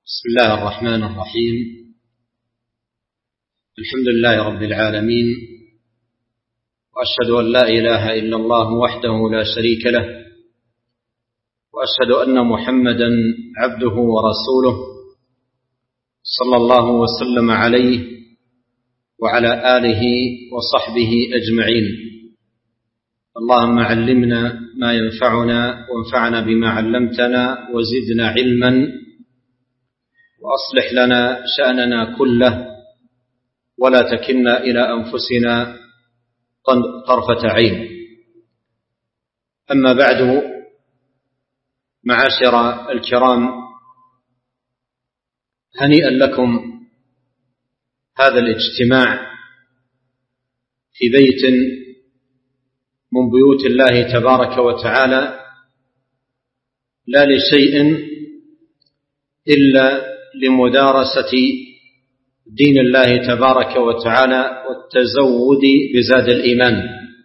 بسم الله الرحمن الرحيم. الحمد لله رب العالمين، وأشهد أن لا إله إلا الله وحده لا شريك له، وأشهد أن محمدا عبده ورسوله صلى الله وسلم عليه وعلى آله وصحبه أجمعين. اللهم علمنا ما ينفعنا وانفعنا بما علمتنا وزدنا علما، وأصلح لنا شأننا كله ولا تكلنا إلى أنفسنا طرفة عين. أما بعد، معاشر الكرام، هنيئا لكم هذا الاجتماع في بيت من بيوت الله تبارك وتعالى، لا لشيء إلا لمدارسة دين الله تبارك وتعالى والتزود بزاد الإيمان.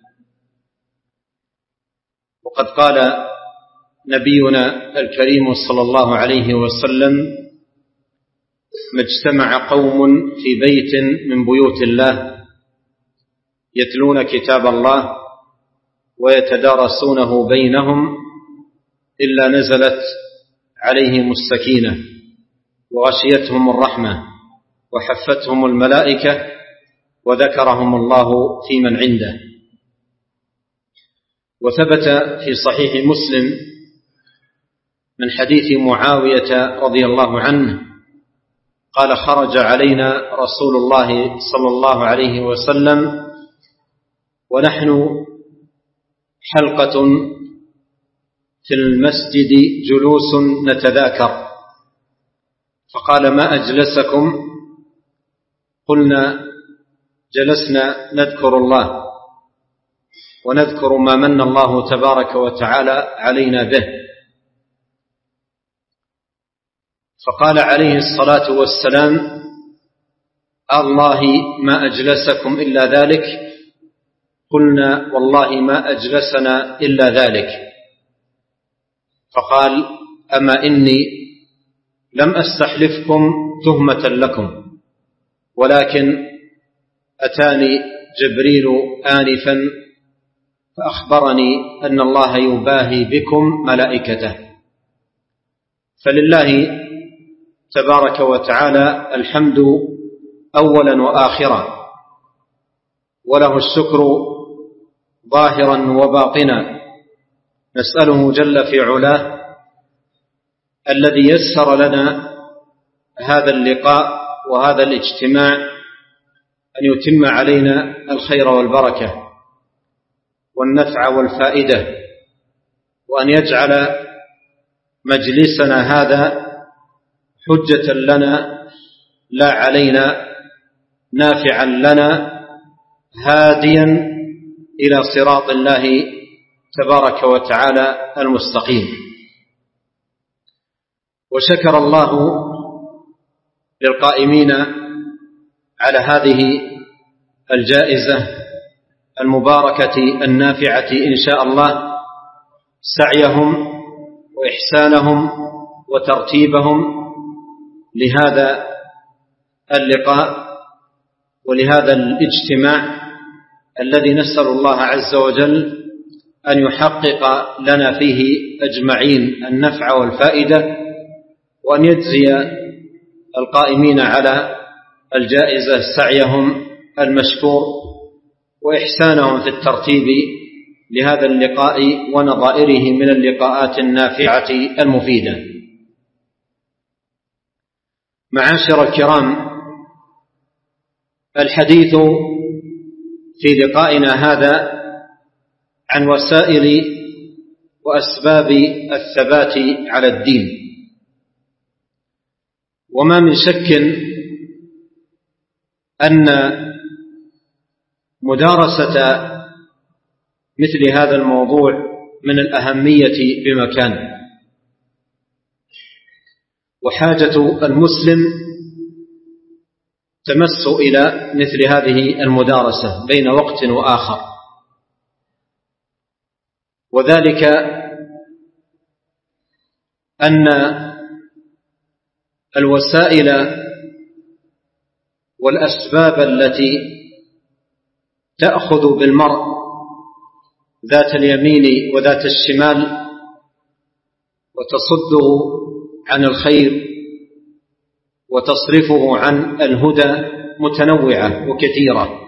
وقد قال نبينا الكريم صلى الله عليه وسلم: ما اجتمع قوم في بيت من بيوت الله يتلون كتاب الله ويتدارسونه بينهم إلا نزلت عليهم السكينة وغشيتهم الرحمة وحفتهم الملائكة وذكرهم الله في من عنده. وثبت في صحيح مسلم من حديث معاوية رضي الله عنه قال: خرج علينا رسول الله صلى الله عليه وسلم ونحن حلقة في المسجد جلوس نتذاكر، فقال: ما أجلسكم؟ قلنا: جلسنا نذكر الله ونذكر ما من الله تبارك وتعالى علينا به. فقال عليه الصلاة والسلام: الله ما أجلسكم إلا ذلك؟ قلنا: والله ما أجلسنا إلا ذلك. فقال: أما إني لم أستحلفكم تهمة لكم، ولكن أتاني جبريل آنفا فأخبرني أن الله يباهي بكم ملائكته. فلله تبارك وتعالى الحمد أولا وآخرا، وله الشكر ظاهرا وباطنا. نسأله جل في علاه الذي يسر لنا هذا اللقاء وهذا الاجتماع أن يتم علينا الخير والبركة والنفع والفائدة، وأن يجعل مجلسنا هذا حجة لنا لا علينا، نافعا لنا، هاديا إلى صراط الله تبارك وتعالى المستقيم. وشكر الله للقائمين على هذه الجائزة المباركة النافعة إن شاء الله سعيهم وإحسانهم وترتيبهم لهذا اللقاء ولهذا الاجتماع الذي نسأل الله عز وجل أن يحقق لنا فيه أجمعين النفع والفائدة، وأن يجزي القائمين على الجائزة سعيهم المشكور وإحسانهم في الترتيب لهذا اللقاء ونظائره من اللقاءات النافعة المفيدة. معاشر الكرام، الحديث في لقائنا هذا عن وسائل وأسباب الثبات على الدين. وما من شك أن مدارسة مثل هذا الموضوع من الأهمية بمكان، وحاجة المسلم تمس إلى مثل هذه المدارسة بين وقت وآخر، وذلك أن الوسائل والأسباب التي تأخذ بالمرء ذات اليمين وذات الشمال وتصده عن الخير وتصرفه عن الهدى متنوعة وكثيرة،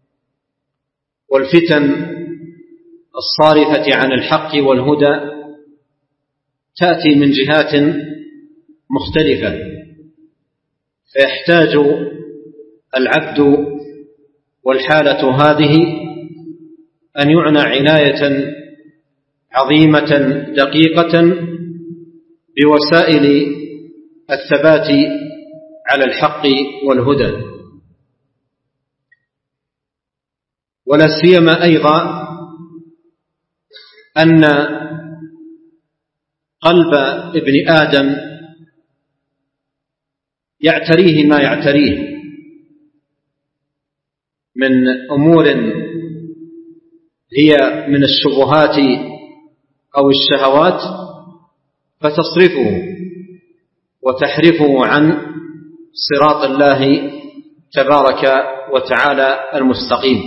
والفتن الصارفة عن الحق والهدى تأتي من جهات مختلفة، فيحتاج العبد والحالة هذه أن يعنى عناية عظيمة دقيقة بوسائل الثبات على الحق والهدى، ولا سيما أيضا أن قلب ابن آدم يعتريه ما يعتريه من أمور هي من الشبهات أو الشهوات، فتصرفه وتحرفه عن صراط الله تبارك وتعالى المستقيم.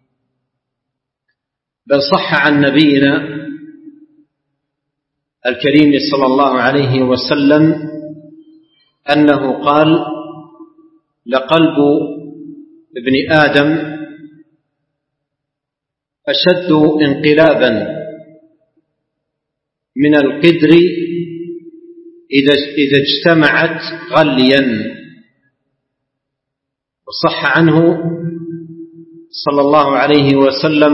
بل صح عن نبينا الكريم صلى الله عليه وسلم أنه قال: لقلب ابن آدم أشد انقلابا من القدر إذا اجتمعت غليا. وصح عنه صلى الله عليه وسلم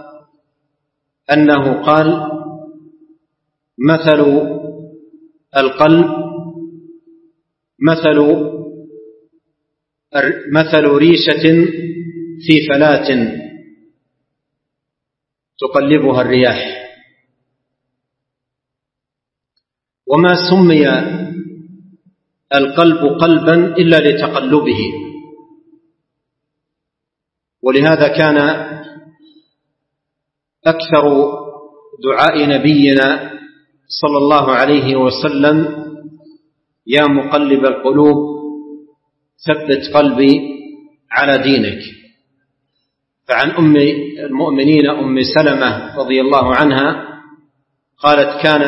أنه قال: مثل القلب مثل ريشة في فلاة تقلبها الرياح. وما سمي القلب قلبا إلا لتقلبه، ولهذا كان أكثر دعاء نبينا صلى الله عليه وسلم: يا مقلب القلوب ثبت قلبي على دينك. فعن أم المؤمنين أم سلمة رضي الله عنها قالت: كان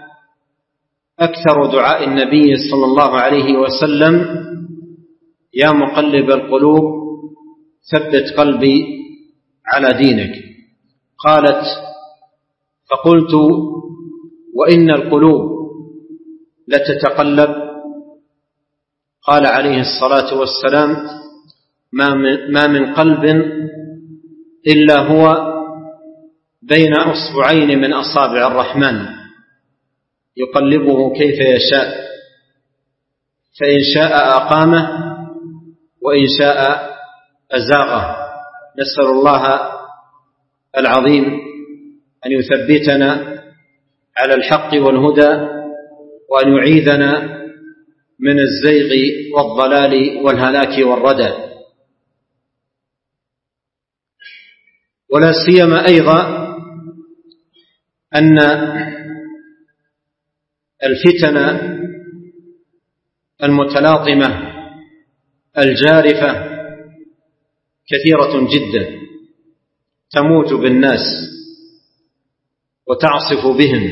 أكثر دعاء النبي صلى الله عليه وسلم: يا مقلب القلوب ثبت قلبي على دينك. قالت: فقلت: وإن القلوب لتتقلب؟ قال عليه الصلاة والسلام: ما من قلب إلا هو بين أصبعين من أصابع الرحمن يقلبه كيف يشاء، فإن شاء أقامه وإن شاء أزاغه. نسأل الله العظيم أن يثبتنا على الحق والهدى، وأن يعيذنا من الزيغ والضلال والهلاك والردى. ولا سيما أيضا أن الفتن المتلاطمة الجارفة كثيرة جدا، تموج بالناس وتعصف بهم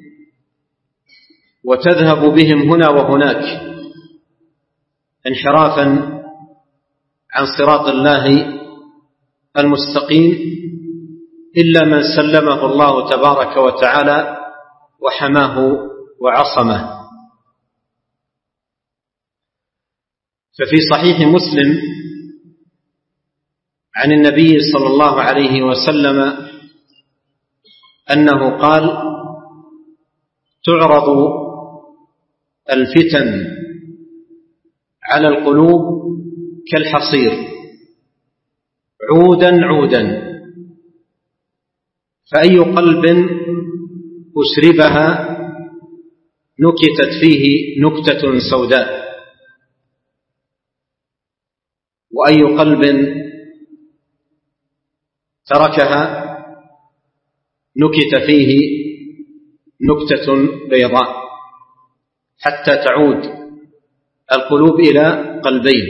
وتذهب بهم هنا وهناك انحرافا عن صراط الله المستقيم، إلا من سلمه الله تبارك وتعالى وحماه وعصمه. ففي صحيح مسلم عن النبي صلى الله عليه وسلم أنه قال: تعرض الفتن على القلوب كالحصير عودا عودا، فأي قلب أشربها نكتت فيه نكتة سوداء، وأي قلب تركها نكت فيه نكتة بيضاء، حتى تعود القلوب إلى قلبين: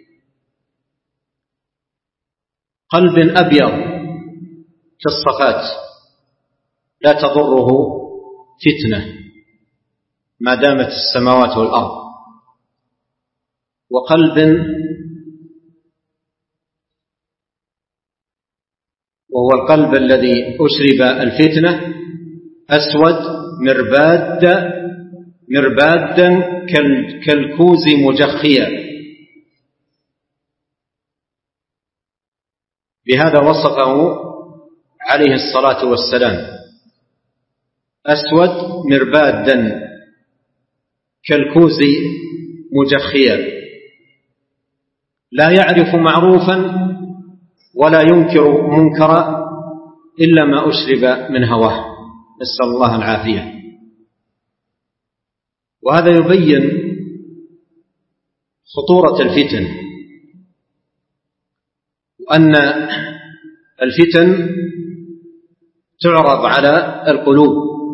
قلب أبيض كالصفات لا تضره فتنة ما دامت السماوات والأرض، وهو القلب الذي أشرب الفتنة أسود مربادا كالكوز مجخيا. بهذا وصفه عليه الصلاة والسلام: أسود مربادا كالكوز مجخيا، لا يعرف معروفا ولا ينكر منكرا إلا ما أشرب من هواه، نسأل الله العافية. وهذا يبين خطورة الفتن، وأن الفتن تعرض على القلوب.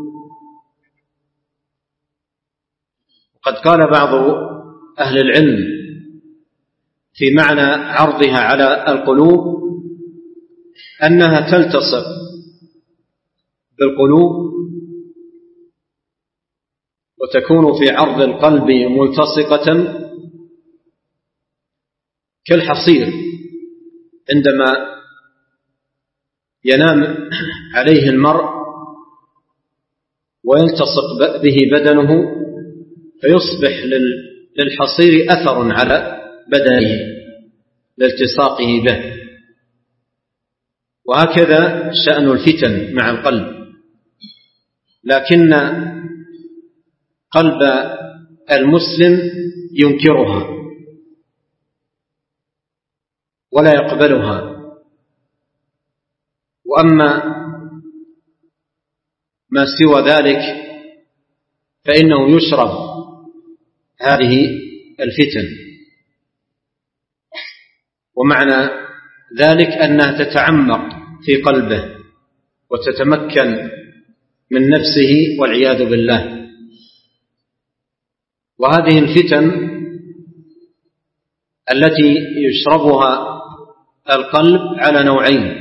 وقد قال بعض أهل العلم في معنى عرضها على القلوب أنها تلتصق بالقلوب وتكون في عرض القلب ملتصقة كالحصير عندما ينام عليه المرء ويلتصق به بدنه فيصبح للحصير أثر على بدنه لالتصاقه به. وهكذا شأن الفتن مع القلب، لكن قلب المسلم ينكرها ولا يقبلها، وأما ما سوى ذلك فإنه يشرب هذه الفتن. ومعنى ذلك أنها تتعمق في قلبه وتتمكن من نفسه والعياذ بالله. وهذه الفتن التي يشربها القلب على نوعين: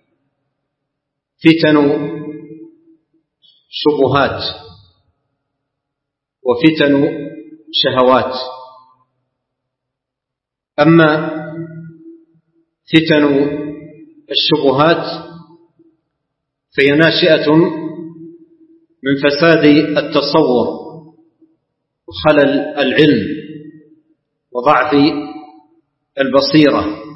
فتن شبهات وفتن شهوات. أما فتن الشبهات فهي ناشئة من فساد التصور وخلل العلم وضعف البصيرة.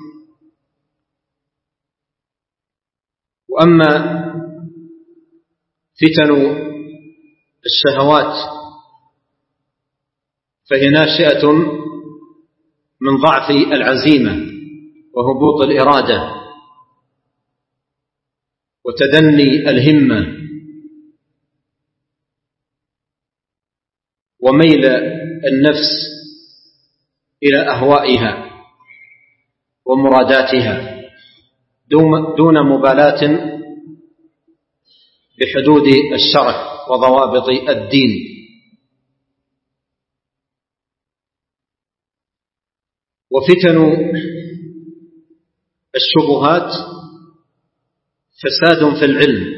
وأما فتن الشهوات فهي ناشئة من ضعف العزيمة وهبوط الإرادة وتدني الهمة وميل النفس إلى أهوائها ومراداتها دون مبالاة بحدود الشرع وضوابط الدين. وفتن الشبهات فساد في العلم،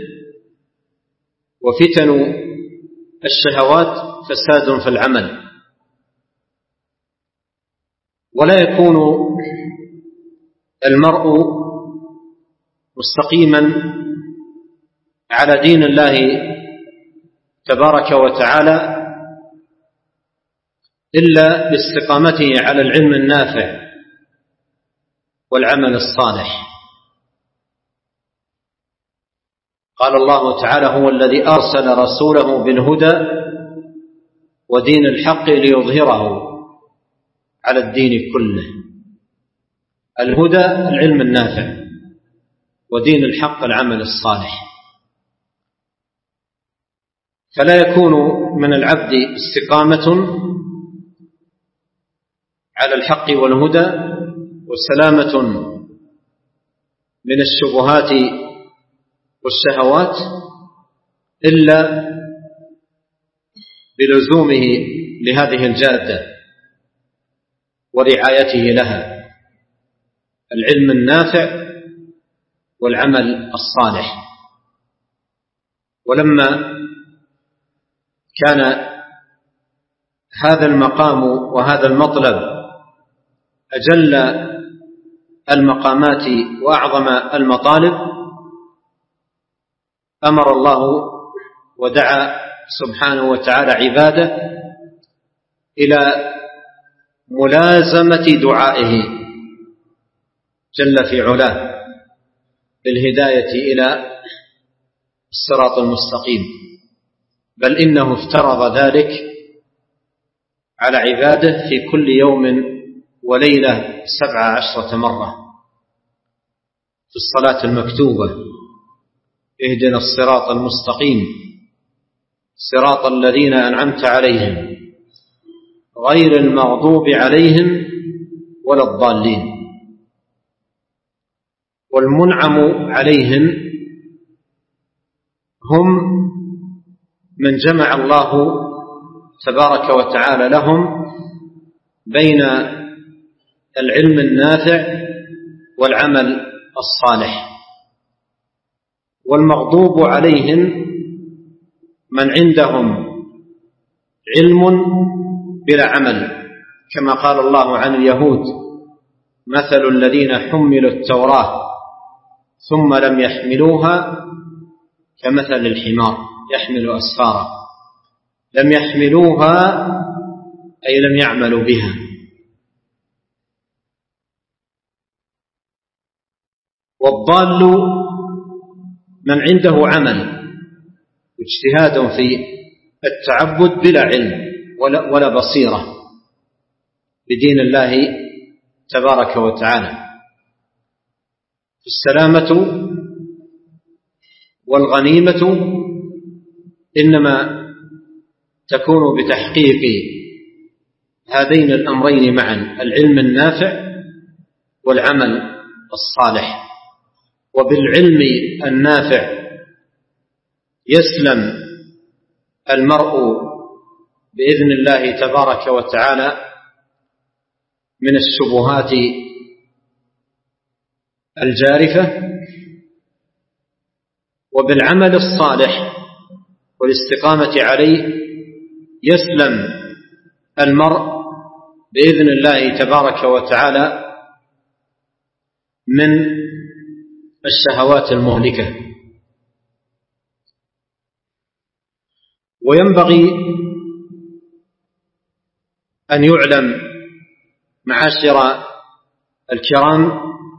وفتن الشهوات فساد في العمل. ولا يكون المرء مستقيما على دين الله تبارك وتعالى إلا باستقامته على العلم النافع والعمل الصالح. قال الله تعالى: هو الذي أرسل رسوله بالهدى ودين الحق ليظهره على الدين كله. الهدى العلم النافع، ودين الحق العمل الصالح. فلا يكون من العبد استقامة على الحق والهدى وسلامة من الشبهات والشهوات إلا بلزومه لهذه الجادة ورعايته لها: العلم النافع والعمل الصالح. ولما كان هذا المقام وهذا المطلب أجل المقامات وأعظم المطالب، أمر الله ودعا سبحانه وتعالى عباده إلى ملازمة دعائه جل في علاه بالهداية إلى الصراط المستقيم، بل إنه افترض ذلك على عباده في كل يوم وليلة 17 مرة في الصلاة المكتوبة: اهدنا الصراط المستقيم صراط الذين أنعمت عليهم غير المغضوب عليهم ولا الضالين. والمنعم عليهم هم من جمع الله تبارك وتعالى لهم بين العلم النافع والعمل الصالح. والمغضوب عليهم من عندهم علم بلا عمل، كما قال الله عن اليهود: مثل الذين حملوا التوراة ثم لم يحملوها كمثل الحمار يحمل أسفارا. لم يحملوها أي لم يعملوا بها. والضال من عنده عمل واجتهاد في التعبد بلا علم ولا بصيرة بدين الله تبارك وتعالى. السلامة والغنيمة إنما تكون بتحقيق هذين الأمرين معا: العلم النافع والعمل الصالح. وبالعلم النافع يسلم المرء بإذن الله تبارك وتعالى من الشبهات الجارفة، وبالعمل الصالح والاستقامة عليه يسلم المرء بإذن الله تبارك وتعالى من الشهوات المهلكة. وينبغي أن يعلم معاشر الكرام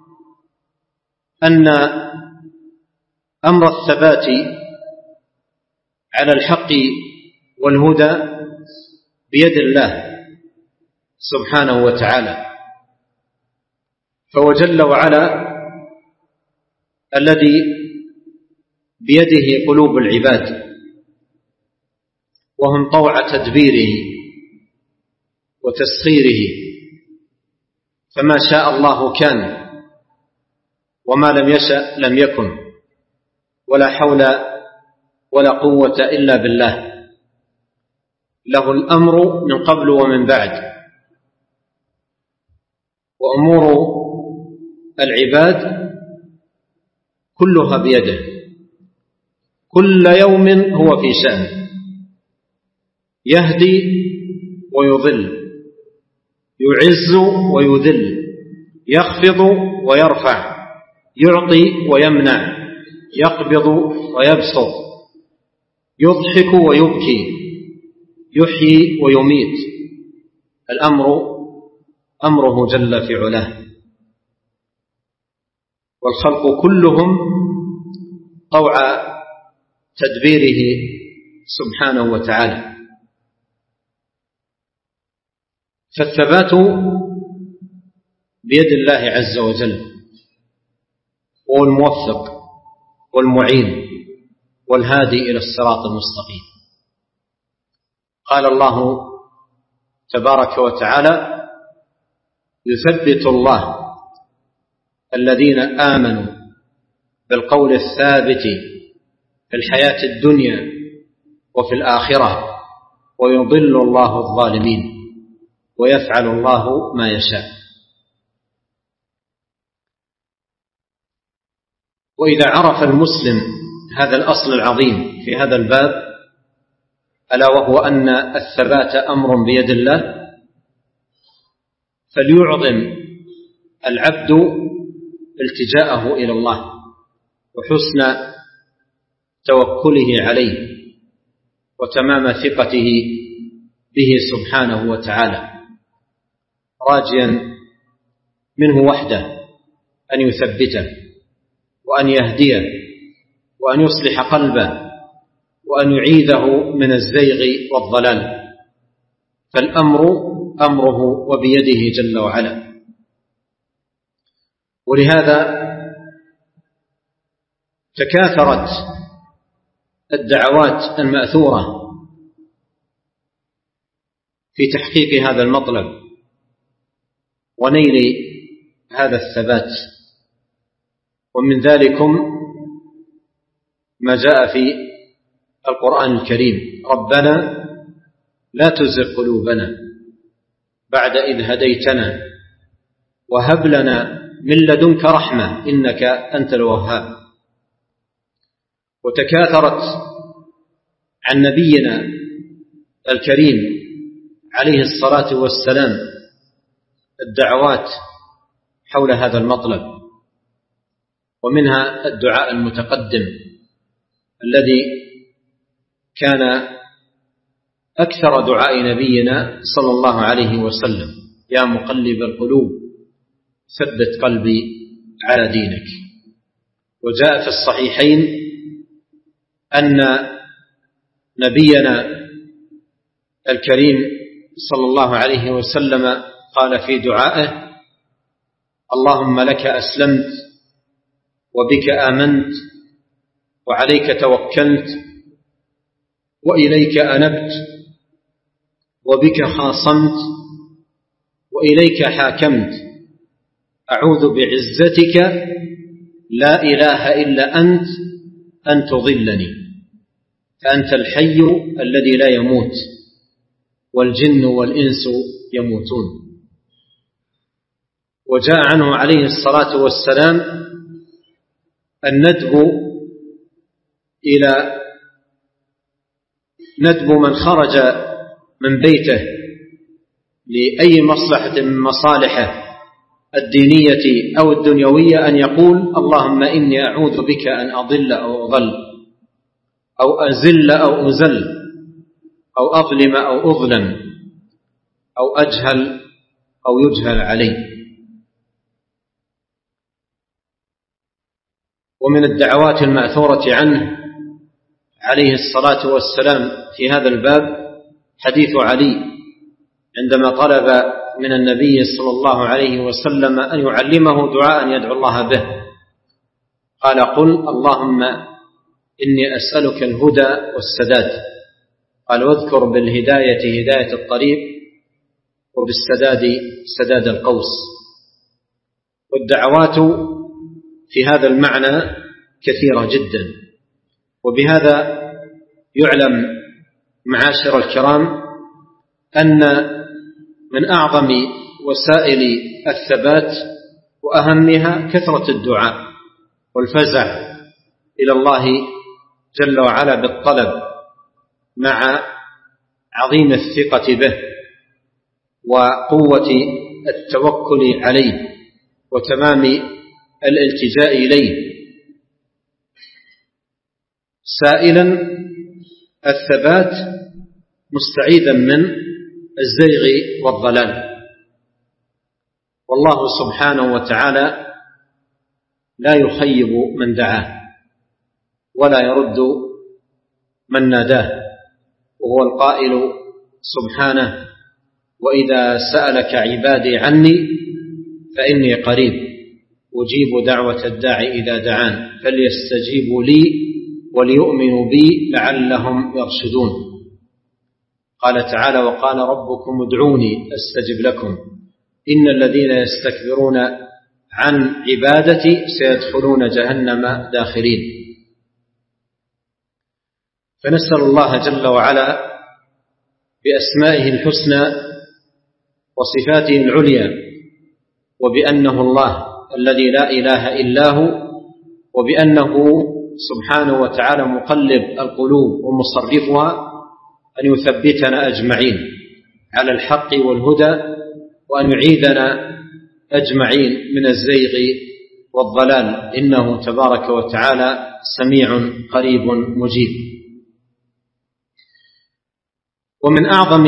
أن أمر الثبات على الحق والهدى بيد الله سبحانه وتعالى، فهو جل وعلا الذي بيده قلوب العباد وهم طوع تدبيره وتسخيره، فما شاء الله كان وما لم يشأ لم يكن، ولا حول ولا قوة إلا بالله. له الأمر من قبل ومن بعد، وأمور العباد كلها بيده، كل يوم هو في شأن، يهدي ويضل، يعز ويذل، يخفض ويرفع، يعطي ويمنع، يقبض ويبسط، يضحك ويبكي، يحيي ويميت. الأمر أمره جل في علاه، والخلق كلهم طوع تدبيره سبحانه وتعالى. فالثبات بيد الله عز وجل، وهو الموفق والمعين والهادي إلى الصراط المستقيم. قال الله تبارك وتعالى: يثبت الله الذين آمنوا بالقول الثابت في الحياة الدنيا وفي الآخرة ويضل الله الظالمين. ويفعل الله ما يشاء. وإذا عرف المسلم هذا الأصل العظيم في هذا الباب، ألا وهو أن الثبات أمر بيد الله، فليعظم العبد التجاءه إلى الله وحسن توكله عليه وتمام ثقته به سبحانه وتعالى، راجيا منه وحده أن يثبته وأن يهديه وأن يصلح قلبه وأن يعيذه من الزيغ والضلال، فالأمر أمره وبيده جل وعلا. ولهذا تكاثرت الدعوات المأثورة في تحقيق هذا المطلب ونيل هذا الثبات، ومن ذلكم ما جاء في القرآن الكريم: ربنا لا تزغ قلوبنا بعد إذ هديتنا وهب لنا من لدنك رحمة إنك أنت الوهاب. وتكاثرت عن نبينا الكريم عليه الصلاة والسلام الدعوات حول هذا المطلب، ومنها الدعاء المتقدم الذي كان أكثر دعاء نبينا صلى الله عليه وسلم: يا مقلب القلوب ثبت قلبي على دينك. وجاء في الصحيحين أن نبينا الكريم صلى الله عليه وسلم قال في دعائه: اللهم لك أسلمت وبك آمنت وعليك توكلت وإليك أنبت وبك خاصمت وإليك حاكمت، أعوذ بعزتك لا إله إلا أنت أن تضلني، فأنت الحي الذي لا يموت والجن والإنس يموتون. وجاء عنه عليه الصلاة والسلام ندب من خرج من بيته لأي مصلحة من مصالحه الدينية أو الدنيوية أن يقول: اللهم إني أعوذ بك أن أضل أو أضل أو أزل أو أزل أو أظلم أو أظلم أو أجهل أو يجهل علي. ومن الدعوات المأثورة عنه عليه الصلاة والسلام في هذا الباب حديث علي عندما طلب من النبي صلى الله عليه وسلم أن يعلمه دعاء يدعو الله به، قال: قل اللهم إني أسألك الهدى والسداد. قال: واذكر بالهداية هداية الطريق وبالسداد سداد القوس. والدعوات في هذا المعنى كثيرة جدا. وبهذا يعلم معاشر الكرام أن من أعظم وسائل الثبات وأهمها كثرة الدعاء والفزع إلى الله جل وعلا بالطلب مع عظيم الثقة به وقوة التوكل عليه وتمام الالتجاء إليه، سائلا الثبات مستعيذا من الزيغ والضلال. والله سبحانه وتعالى لا يخيب من دعاه ولا يرد من ناداه، وهو القائل سبحانه: وإذا سألك عبادي عني فإني قريب أجيب دعوة الداعي إذا دعان فليستجيبوا لي وليؤمنوا بي لعلهم يرشدون. قال تعالى: وقال ربكم ادعوني أستجب لكم إن الذين يستكبرون عن عبادتي سيدخلون جهنم داخرين. فنسأل الله جل وعلا بأسمائه الحسنى وصفاته العليا، وبأنه الله الذي لا إله إلا هو، وبأنه سبحانه وتعالى مقلب القلوب ومصرفها، أن يثبتنا أجمعين على الحق والهدى، وأن يعيذنا أجمعين من الزيغ والضلال، إنه تبارك وتعالى سميع قريب مجيب. ومن أعظم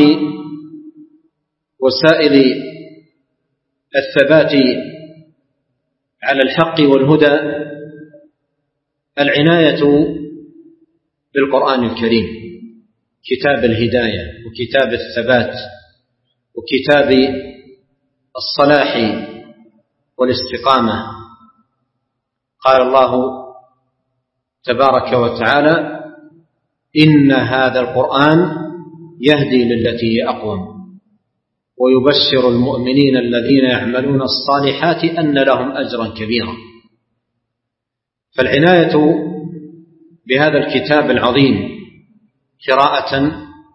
وسائل الثبات على الحق والهدى العناية بالقرآن الكريم، كتاب الهداية وكتاب الثبات وكتاب الصلاح والاستقامة. قال الله تبارك وتعالى: إن هذا القرآن يهدي للتي هي أقوم ويبشر المؤمنين الذين يعملون الصالحات أن لهم أجرا كبيرا. فالعناية بهذا الكتاب العظيم قراءة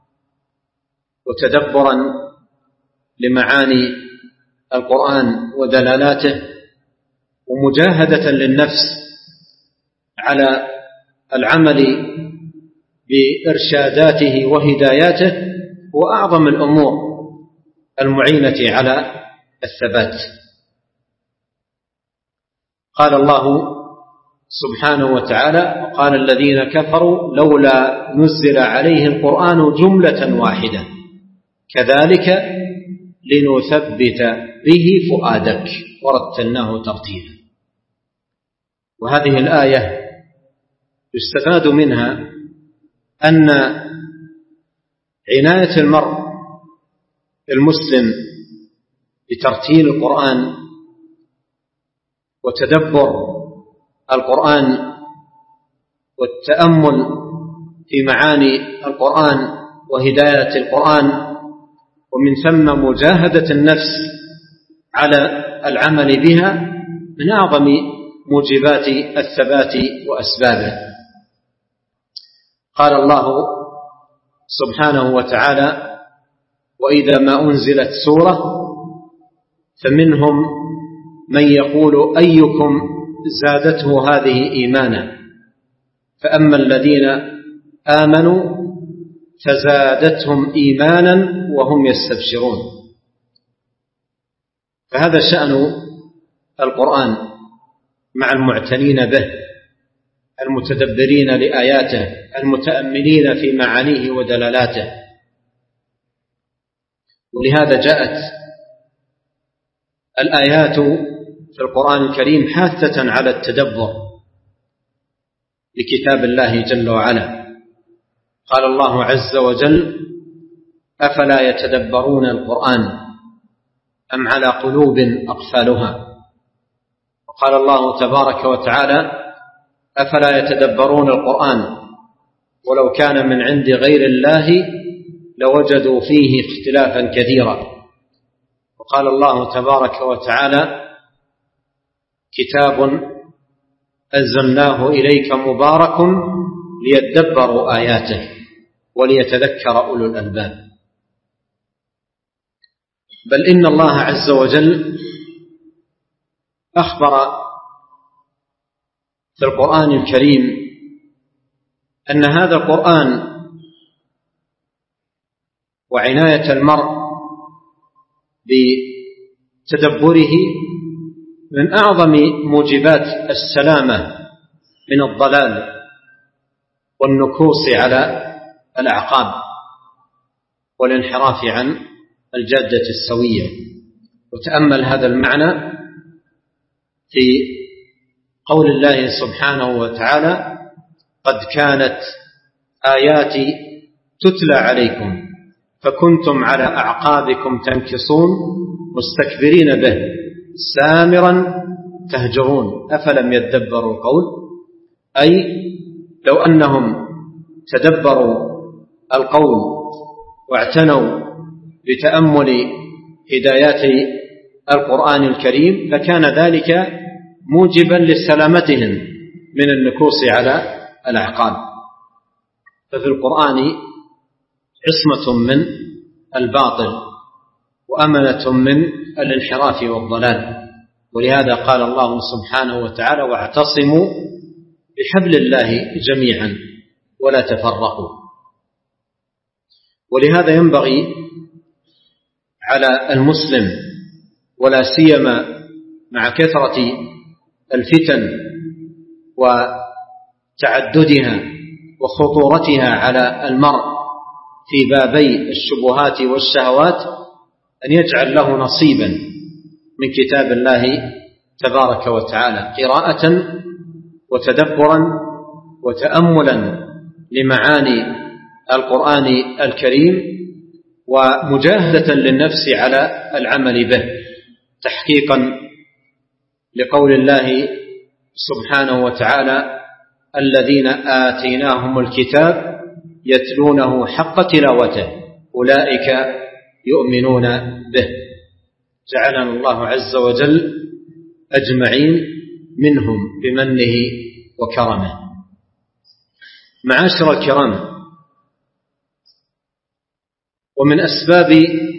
وتدبرا لمعاني القرآن ودلالاته، ومجاهدة للنفس على العمل بإرشاداته وهداياته، وأعظم الأمور المعينة على الثبات. قال الله سبحانه وتعالى: وقال الذين كفروا لولا نزل عليه القرآن جملة واحدة كذلك لنثبت به فؤادك ورتلناه ترتيلا. وهذه الآية يستفاد منها أن عناية المرء المسلم بترتيل القرآن وتدبر القرآن والتأمل في معاني القرآن وهداية القرآن، ومن ثم مجاهدة النفس على العمل بها، من أعظم موجبات الثبات وأسبابه. قال الله سبحانه وتعالى: وإذا ما أنزلت سورة فمنهم من يقول أيكم زادته هذه إيمانا، فأما الذين آمنوا فزادتهم إيمانا وهم يستبشرون. فهذا شأن القرآن مع المعتنين به، المتدبرين لآياته، المتأملين في معانيه ودلالاته. ولهذا جاءت الآيات في القرآن الكريم حاثة على التدبر لكتاب الله جل وعلا. قال الله عز وجل: أفلا يتدبرون القرآن أم على قلوب أقفالها. وقال الله تبارك وتعالى: أفلا يتدبرون القرآن ولو كان من عند غير الله لوجدوا فيه اختلافا كثيرا. وقال الله تبارك وتعالى: كتاب أنزلناه إليك مبارك ليدبروا آياته وليتذكر أولو الألباب. بل إن الله عز وجل أخبر في القرآن الكريم أن هذا القرآن وعناية المرء بتدبره من أعظم موجبات السلامة من الضلال والنكوص على الأعقاب والانحراف عن الجادة السوية. وتأمل هذا المعنى في قول الله سبحانه وتعالى: قد كانت آياتي تتلى عليكم فكنتم على أعقابكم تنكصون مستكبرين به سامرا تهجرون أفلم يدبروا القول. أي لو أنهم تدبروا القول واعتنوا بتأمل هدايات القرآن الكريم لكان ذلك موجبا لسلامتهم من النكوص على الأعقاب. ففي القرآن عصمة من الباطل وأمنة من الانحراف والضلال. ولهذا قال الله سبحانه وتعالى: واعتصموا بحبل الله جميعا ولا تفرقوا. ولهذا ينبغي على المسلم، ولا سيما مع كثرة الفتن وتعددها وخطورتها على المرء في بابي الشبهات والشهوات، أن يجعل له نصيبا من كتاب الله تبارك وتعالى، قراءة وتدبرا وتأملا لمعاني القرآن الكريم، ومجاهدة للنفس على العمل به، تحقيقا لقول الله سبحانه وتعالى: الذين آتيناهم الكتاب يتلونه حق تلاوته أولئك يؤمنون به. جعلنا الله عز وجل أجمعين منهم بمنه وكرمه. معاشر الكرام، ومن أسباب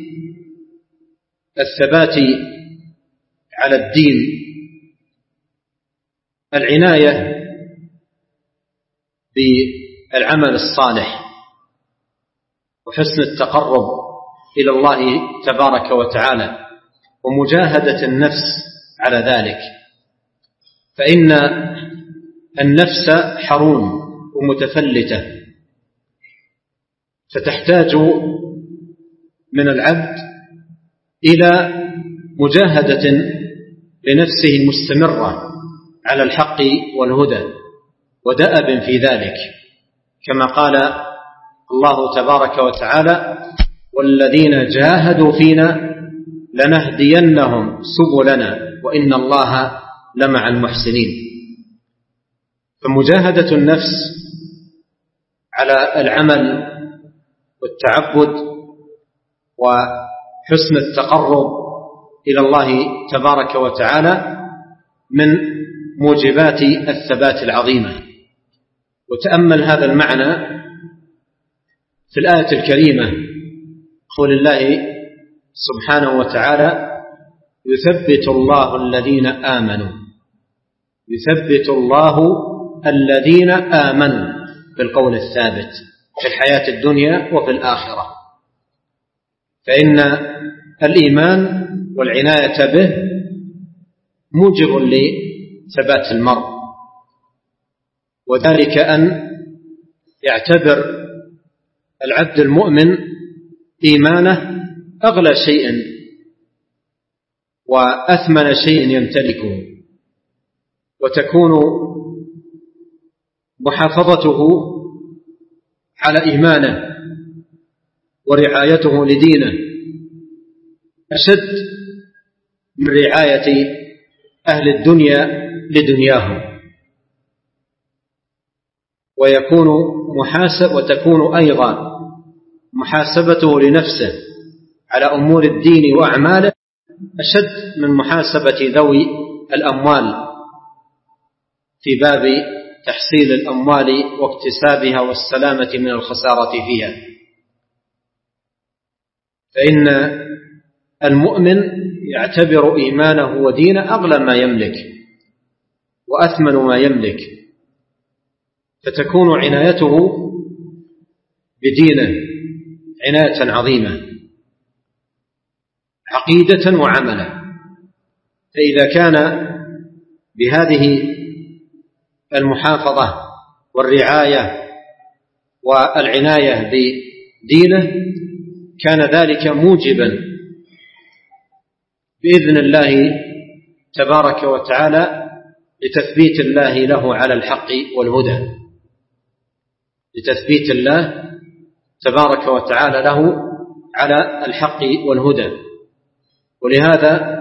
الثبات على الدين العناية بالعمل الصالح وحسن التقرب إلى الله تبارك وتعالى، ومجاهدة النفس على ذلك، فإن النفس حرون ومتفلتة، فتحتاج من العبد إلى مجاهدة لنفسه مستمرة على الحق والهدى ودأب في ذلك، كما قال الله تبارك وتعالى: والذين جاهدوا فينا لنهدينهم سبلنا وإن الله لمع المحسنين. فمجاهدة النفس على العمل والتعبد وحسن التقرب إلى الله تبارك وتعالى من موجبات الثبات العظيمة. وتأمل هذا المعنى في الآية الكريمة، قول الله سبحانه وتعالى: يثبت الله الذين آمنوا، يثبت الله الذين آمنوا بالقول الثابت في الحياة الدنيا وفي الآخرة. فإن الإيمان والعناية به موجب لثبات المرء، وذلك أن يعتبر العبد المؤمن إيمانه أغلى شيء وأثمن شيء يمتلكه، وتكون محافظته على إيمانه ورعايته لدينه أشد من رعاية أهل الدنيا لدنياهم، وتكون أيضا محاسبته لنفسه على أمور الدين وأعماله أشد من محاسبة ذوي الأموال في باب تحصيل الأموال واكتسابها والسلامة من الخسارة فيها. فإن المؤمن يعتبر إيمانه ودينه أغلى ما يملك وأثمن ما يملك، فتكون عنايته بدينه عناية عظيمة عقيدة وعملا. فإذا كان بهذه المحافظة والرعاية والعناية بدينه كان ذلك موجبا بإذن الله تبارك وتعالى لتثبيت الله له على الحق والهدى، لتثبيت الله تبارك وتعالى له على الحق والهدى. ولهذا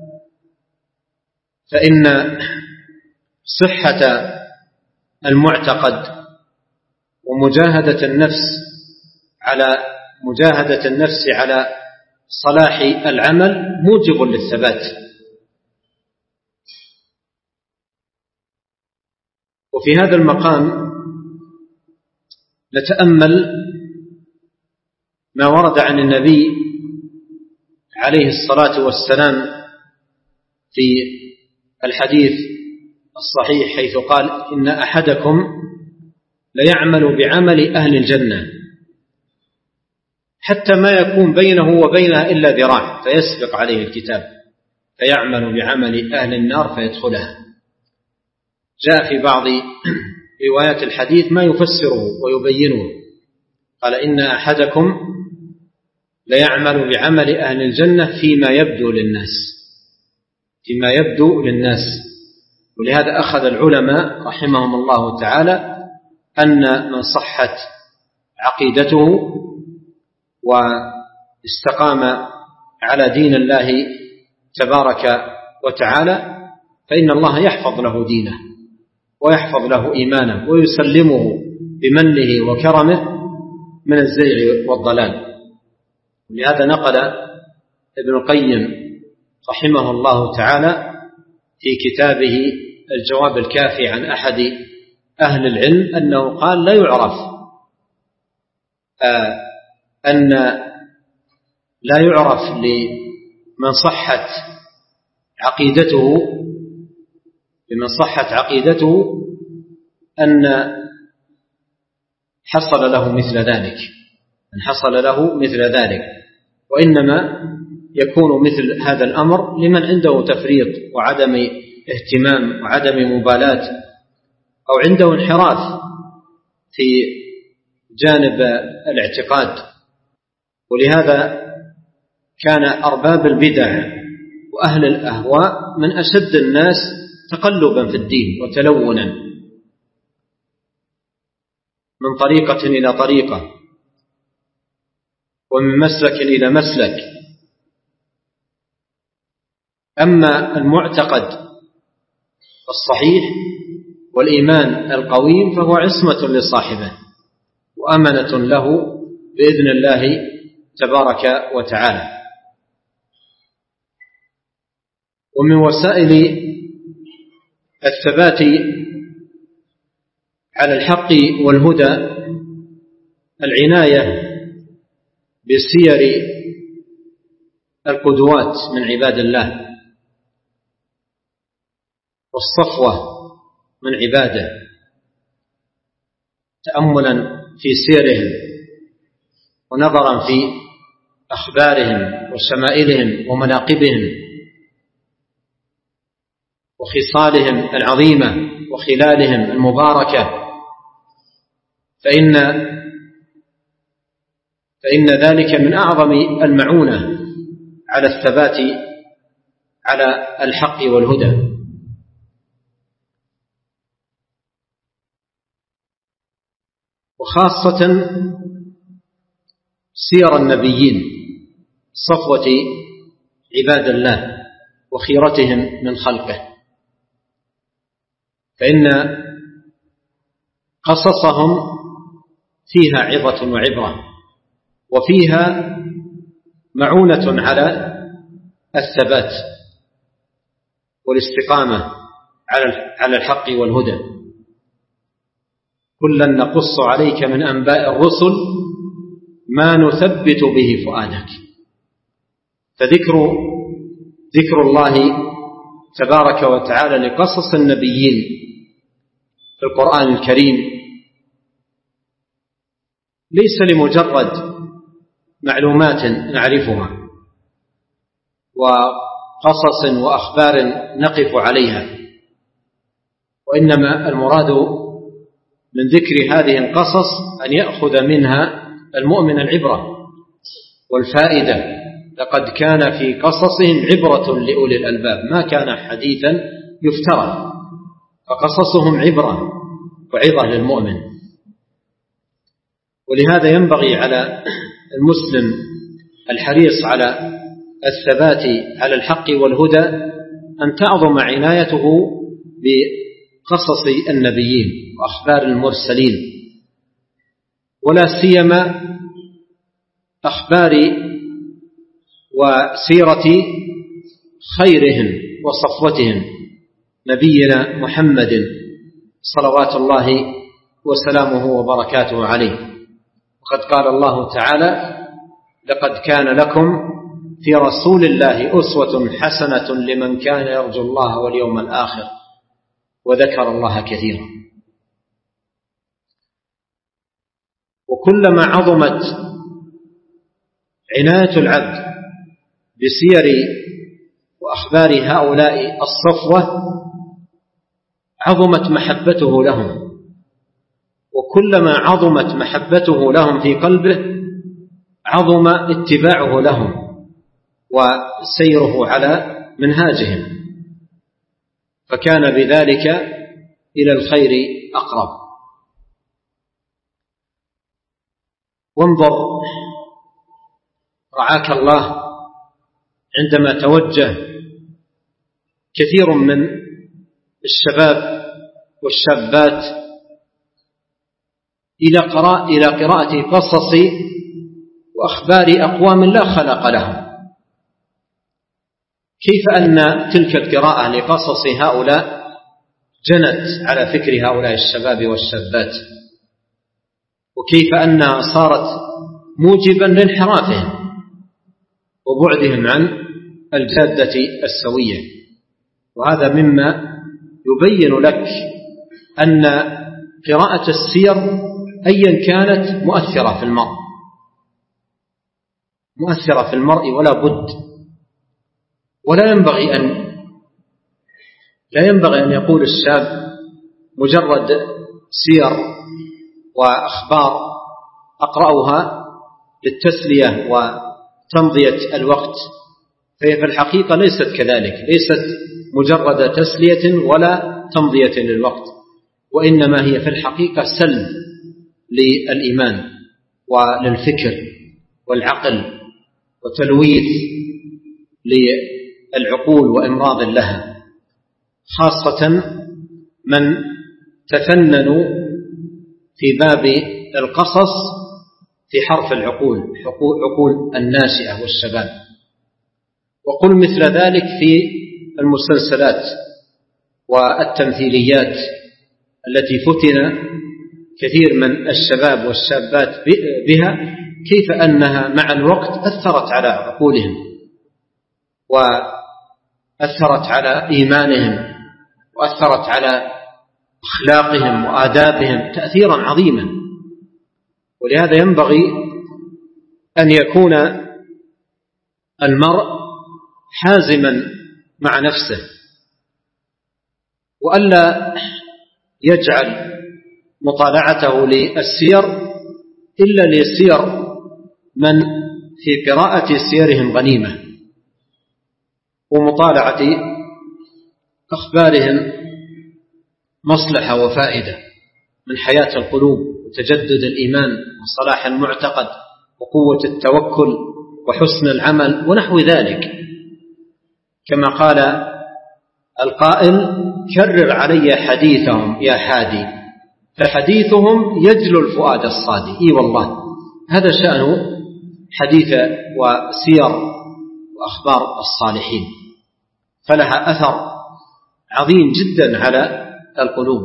فإن صحة المعتقد ومجاهدة النفس على صلاح العمل موجب للثبات. وفي هذا المقام نتأمل ما ورد عن النبي عليه الصلاة والسلام في الحديث الصحيح حيث قال: إن أحدكم ليعمل بعمل أهل الجنة حتى ما يكون بينه وبينها إلا ذراع فيسبق عليه الكتاب فيعمل بعمل أهل النار فيدخلها. جاء في بعض روايات الحديث ما يفسره ويبينه، قال: إن أحدكم ليعمل بعمل أهل الجنة فيما يبدو للناس. ولهذا أخذ العلماء رحمهم الله تعالى أن من صحت عقيدته واستقام على دين الله تبارك وتعالى فإن الله يحفظ له دينه ويحفظ له إيمانه ويسلمه بمنه وكرمه من الزيغ والضلال. ولهذا نقل ابن القيم رحمه الله تعالى في كتابه الجواب الكافي عن أحد أهل العلم أنه قال: لا يعرف لمن صحت عقيدته أن حصل له مثل ذلك، وإنما يكون مثل هذا الأمر لمن عنده تفريط وعدم اهتمام وعدم مبالاة أو عنده انحراف في جانب الاعتقاد. ولهذا كان أرباب البدع وأهل الأهواء من أشد الناس تقلبا في الدين وتلونا من طريقة إلى طريقة ومن مسلك إلى مسلك. أما المعتقد الصحيح والإيمان القويم فهو عصمة لصاحبه وأمنة له بإذن الله تبارك وتعالى. ومن وسائل الثبات على الحق والهدى العناية بسير القدوات من عباد الله والصفوة من عباده، تأملا في سيرهم ونظرا في أخبارهم وشمائلهم ومناقبهم وخصالهم العظيمة وخلالهم المباركة، فإن ذلك من أعظم المعونة على الثبات على الحق والهدى. وخاصة سير النبيين صفوة عباد الله وخيرتهم من خلقه، فإن قصصهم فيها عظة وعبرة وفيها معونة على الثبات والاستقامة على الحق والهدى. كلا نقص عليك من أنباء الرسل ما نثبت به فؤادك. فذكر الله تبارك وتعالى لقصص النبيين في القرآن الكريم ليس لمجرد معلومات نعرفها وقصص وأخبار نقف عليها، وإنما المراد من ذكر هذه القصص أن يأخذ منها المؤمن العبرة والفائدة. لقد كان في قصصهم عبرة لأولي الألباب ما كان حديثا يفترى، فقصصهم عبرة وعظة للمؤمن. ولهذا ينبغي على المسلم الحريص على الثبات على الحق والهدى أن تعظم عنايته بقصص النبيين وأخبار المرسلين، ولا سيما أخبار وسيرة خيرهم وصفوتهم نبينا محمد صلوات الله وسلامه وبركاته عليه. وقد قال الله تعالى: لقد كان لكم في رسول الله أسوة حسنة لمن كان يرجو الله واليوم الآخر وذكر الله كثيرا. وكلما عظمت عناية العبد بسير وأخبار هؤلاء الصفوة عظمت محبته لهم، وكلما عظمت محبته لهم في قلبه عظم اتباعه لهم وسيره على منهاجهم، فكان بذلك إلى الخير أقرب. وانظر رعاك الله عندما توجه كثير من الشباب والشابات إلى قراءة قصص وأخبار أقوام لا خلق لهم، كيف أن تلك القراءة لقصص هؤلاء جنت على فكر هؤلاء الشباب والشابات، وكيف أنها صارت موجبا لانحرافهم وبعدهم عن الجادة السوية. وهذا مما يبين لك أن قراءة السير أيا كانت مؤثرة في المرء ولا بد، ولا ينبغي أن يقول الشاب مجرد سير وأخبار أقرأها للتسلية وتمضية الوقت، فهي في الحقيقة ليست كذلك، ليست مجرد تسلية ولا تمضية للوقت، وإنما هي في الحقيقة سلب للإيمان وللفكر والعقل وتلويث للعقول وإمراض لها، خاصة من تفننوا في باب القصص في حرف العقول، عقول الناشئة والشباب. وقل مثل ذلك في المسلسلات والتمثيليات التي فتن كثير من الشباب والشابات بها، كيف أنها مع الوقت أثرت على عقولهم وأثرت على إيمانهم وأثرت على أخلاقهم وآدابهم تأثيرا عظيما. ولهذا ينبغي أن يكون المرء حازما مع نفسه، وألا يجعل مطالعته للسير إلا لسير من في قراءة سيرهم غنيمة ومطالعة أخبارهم مصلحة وفائدة من حياة القلوب وتجدد الإيمان وصلاح المعتقد وقوة التوكل وحسن العمل ونحو ذلك، كما قال القائل: كرر علي حديثهم يا حادي فحديثهم يجلو الفؤاد الصادي. إي والله هذا شأن حديث وسير وأخبار الصالحين، فلها أثر عظيم جدا على القلوب.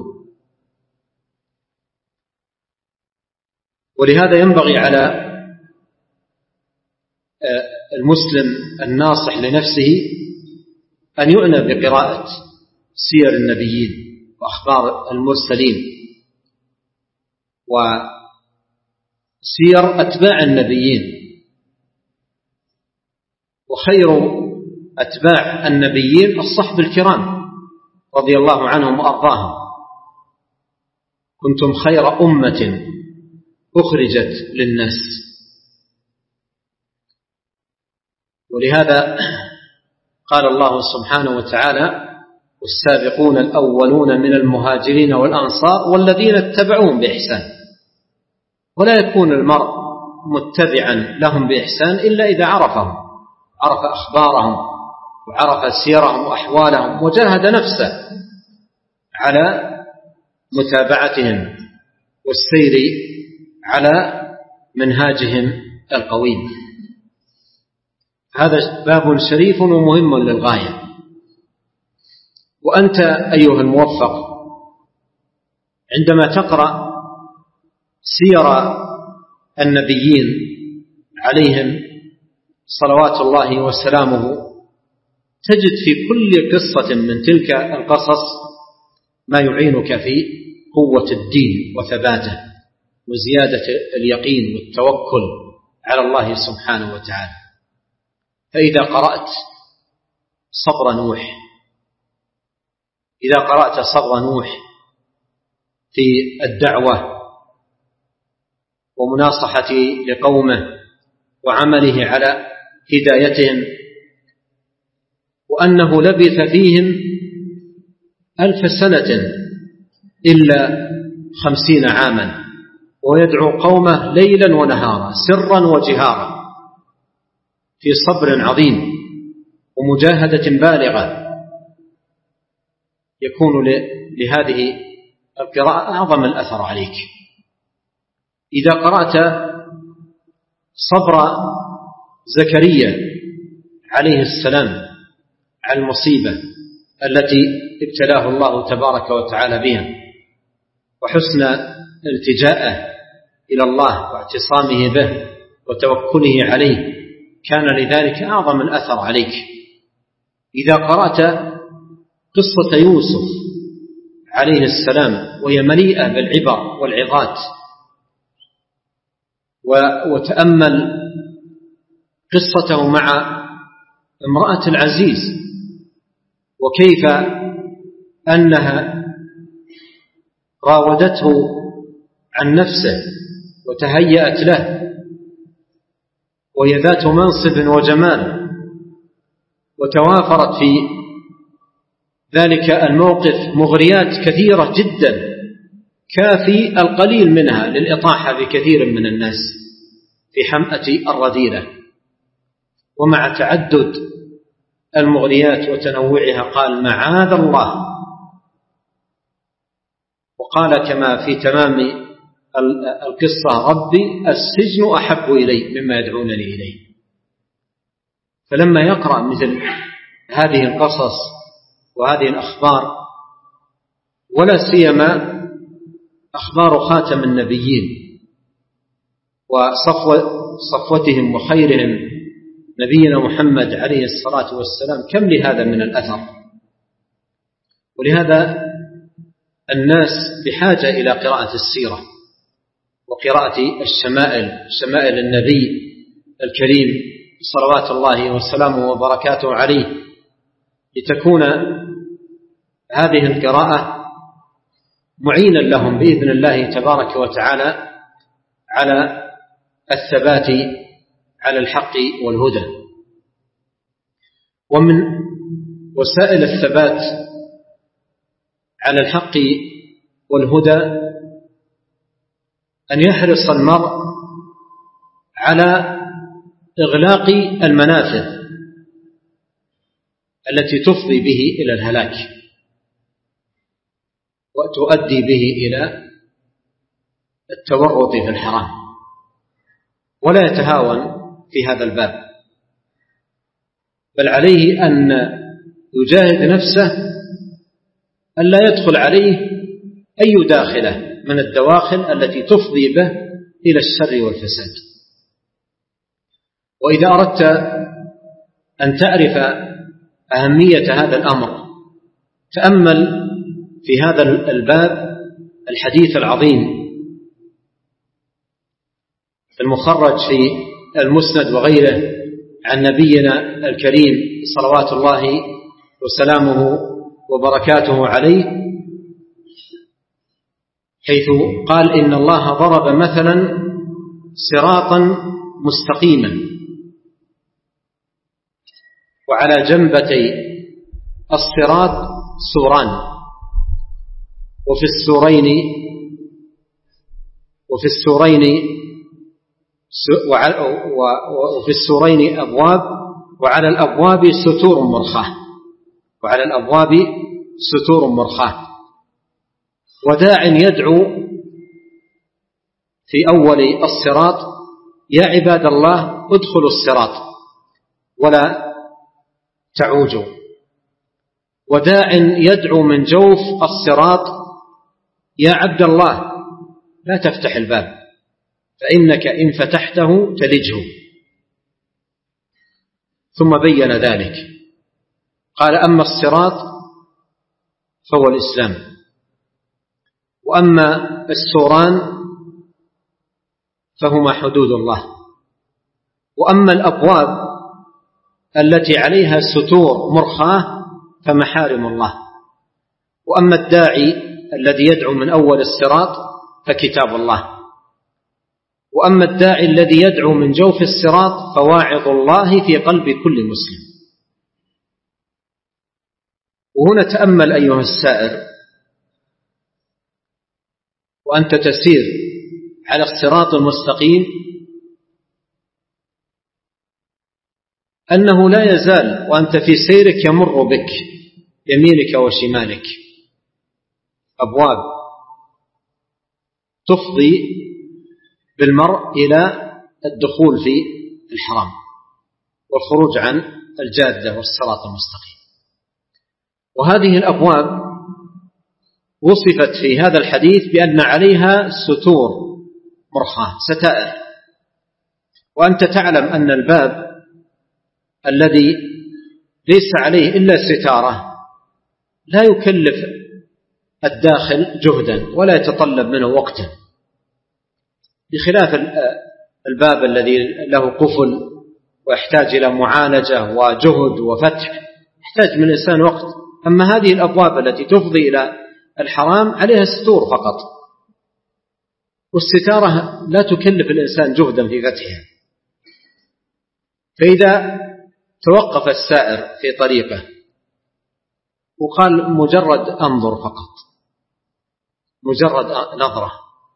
ولهذا ينبغي على المسلم الناصح لنفسه أن يعنى بقراءة سير النبيين وأخبار المرسلين وسير أتباع النبيين. وخير أتباع النبيين الصحب الكرام رضي الله عنهم وأرضاهم: كنتم خير أمة أخرجت للناس. ولهذا قال الله سبحانه وتعالى: والسابقون الأولون من المهاجرين والأنصار والذين اتبعوهم بإحسان. ولا يكون المرء متبعا لهم بإحسان إلا إذا عرفهم، عرف أخبارهم وعرف سيرهم وأحوالهم وجاهد نفسه على متابعتهم والسير على منهاجهم القويم. هذا باب شريف ومهم للغاية. وأنت أيها الموفق عندما تقرأ سير النبيين عليهم صلوات الله وسلامه تجد في كل قصة من تلك القصص ما يعينك في قوة الدين وثباته وزيادة اليقين والتوكل على الله سبحانه وتعالى. فإذا قرأت صبر نوح في الدعوة ومناصحته لقومه وعمله على هدايتهم، وأنه لبث فيهم 1000 سنة إلا 50 عاما ويدعو قومه ليلا ونهارا سرا وجهارا في صبر عظيم ومجاهدة بالغة، يكون لهذه القراءة أعظم الأثر عليك. إذا قرأت صبر زكريا عليه السلام على المصيبة التي ابتلاه الله تبارك وتعالى بها وحسن التجاءه إلى الله واعتصامه به وتوكله عليه، كان لذلك أعظم الأثر عليك. إذا قرأت قصة يوسف عليه السلام وهي مليئة بالعبر والعظات، وتأمل قصته مع امرأة العزيز وكيف أنها راودته عن نفسه وتهيأت له، وهي ذات منصب وجمال، وتوافرت في ذلك الموقف مغريات كثيرة جدا كافي القليل منها للإطاحة بكثير من الناس في حمأة الرذيلة. ومع تعدد المغريات وتنوعها قال معاذ الله، وقال كما في تمام القصة ربي السجن أحب إلي مما يدعونني إليه. فلما يقرأ مثل هذه القصص وهذه الأخبار، ولا سيما أخبار خاتم النبيين وصفوتهم وخيرهم نبينا محمد عليه الصلاة والسلام، كم لهذا من الأثر. ولهذا الناس بحاجة إلى قراءة السيرة وقراءة شمائل النبي الكريم صلوات الله وسلامه وبركاته عليه، لتكون هذه القراءة معينا لهم بإذن الله تبارك وتعالى على الثبات على الحق والهدى. ومن وسائل الثبات على الحق والهدى أن يحرص المرء على إغلاق المنافذ التي تفضي به إلى الهلاك وتؤدي به إلى التورط في الحرام، ولا يتهاون في هذا الباب، بل عليه أن يجاهد نفسه أن لا يدخل عليه أي داخلة من الدواخل التي تفضي به إلى الشر والفساد. وإذا أردت أن تعرف أهمية هذا الأمر، تأمل في هذا الباب الحديث العظيم المخرج في المسند وغيره عن نبينا الكريم صلوات الله وسلامه وبركاته عليه، حيث قال إن الله ضرب مثلا صراطا مستقيما وعلى جنبتي الصراط سوران وفي السورين أبواب وعلى الأبواب ستور مرخاة وداع يدعو في أول الصراط يا عباد الله ادخلوا الصراط ولا تعوجوا، وداع يدعو من جوف الصراط يا عبد الله لا تفتح الباب فإنك إن فتحته تلجه. ثم بين ذلك قال: أما الصراط فهو الإسلام، وأما السوران فهما حدود الله، وأما الأبواب التي عليها ستور مرخاة فمحارم الله، وأما الداعي الذي يدعو من أول الصراط فكتاب الله، وأما الداعي الذي يدعو من جوف الصراط فواعظ الله في قلب كل مسلم. وهنا تأمل أيها السائر وأنت تسير على الصراط المستقيم أنه لا يزال وأنت في سيرك يمر بك يمينك وشمالك أبواب تفضي بالمرء إلى الدخول في الحرام والخروج عن الجادة والصراط المستقيم. وهذه الأبواب وصفت في هذا الحديث بأن عليها ستور مرخاة، ستائر، وأنت تعلم أن الباب الذي ليس عليه إلا ستارة لا يكلف الداخل جهدا ولا يتطلب منه وقتا، بخلاف الباب الذي له قفل ويحتاج إلى معالجة وجهد وفتح، يحتاج من الإنسان وقت. أما هذه الأبواب التي تفضي إلى الحرام عليها ستور فقط، والستارة لا تكلف الإنسان جهدا في فتحها. فإذا توقف السائر في طريقه وقال مجرد أنظر فقط، مجرد نظرة،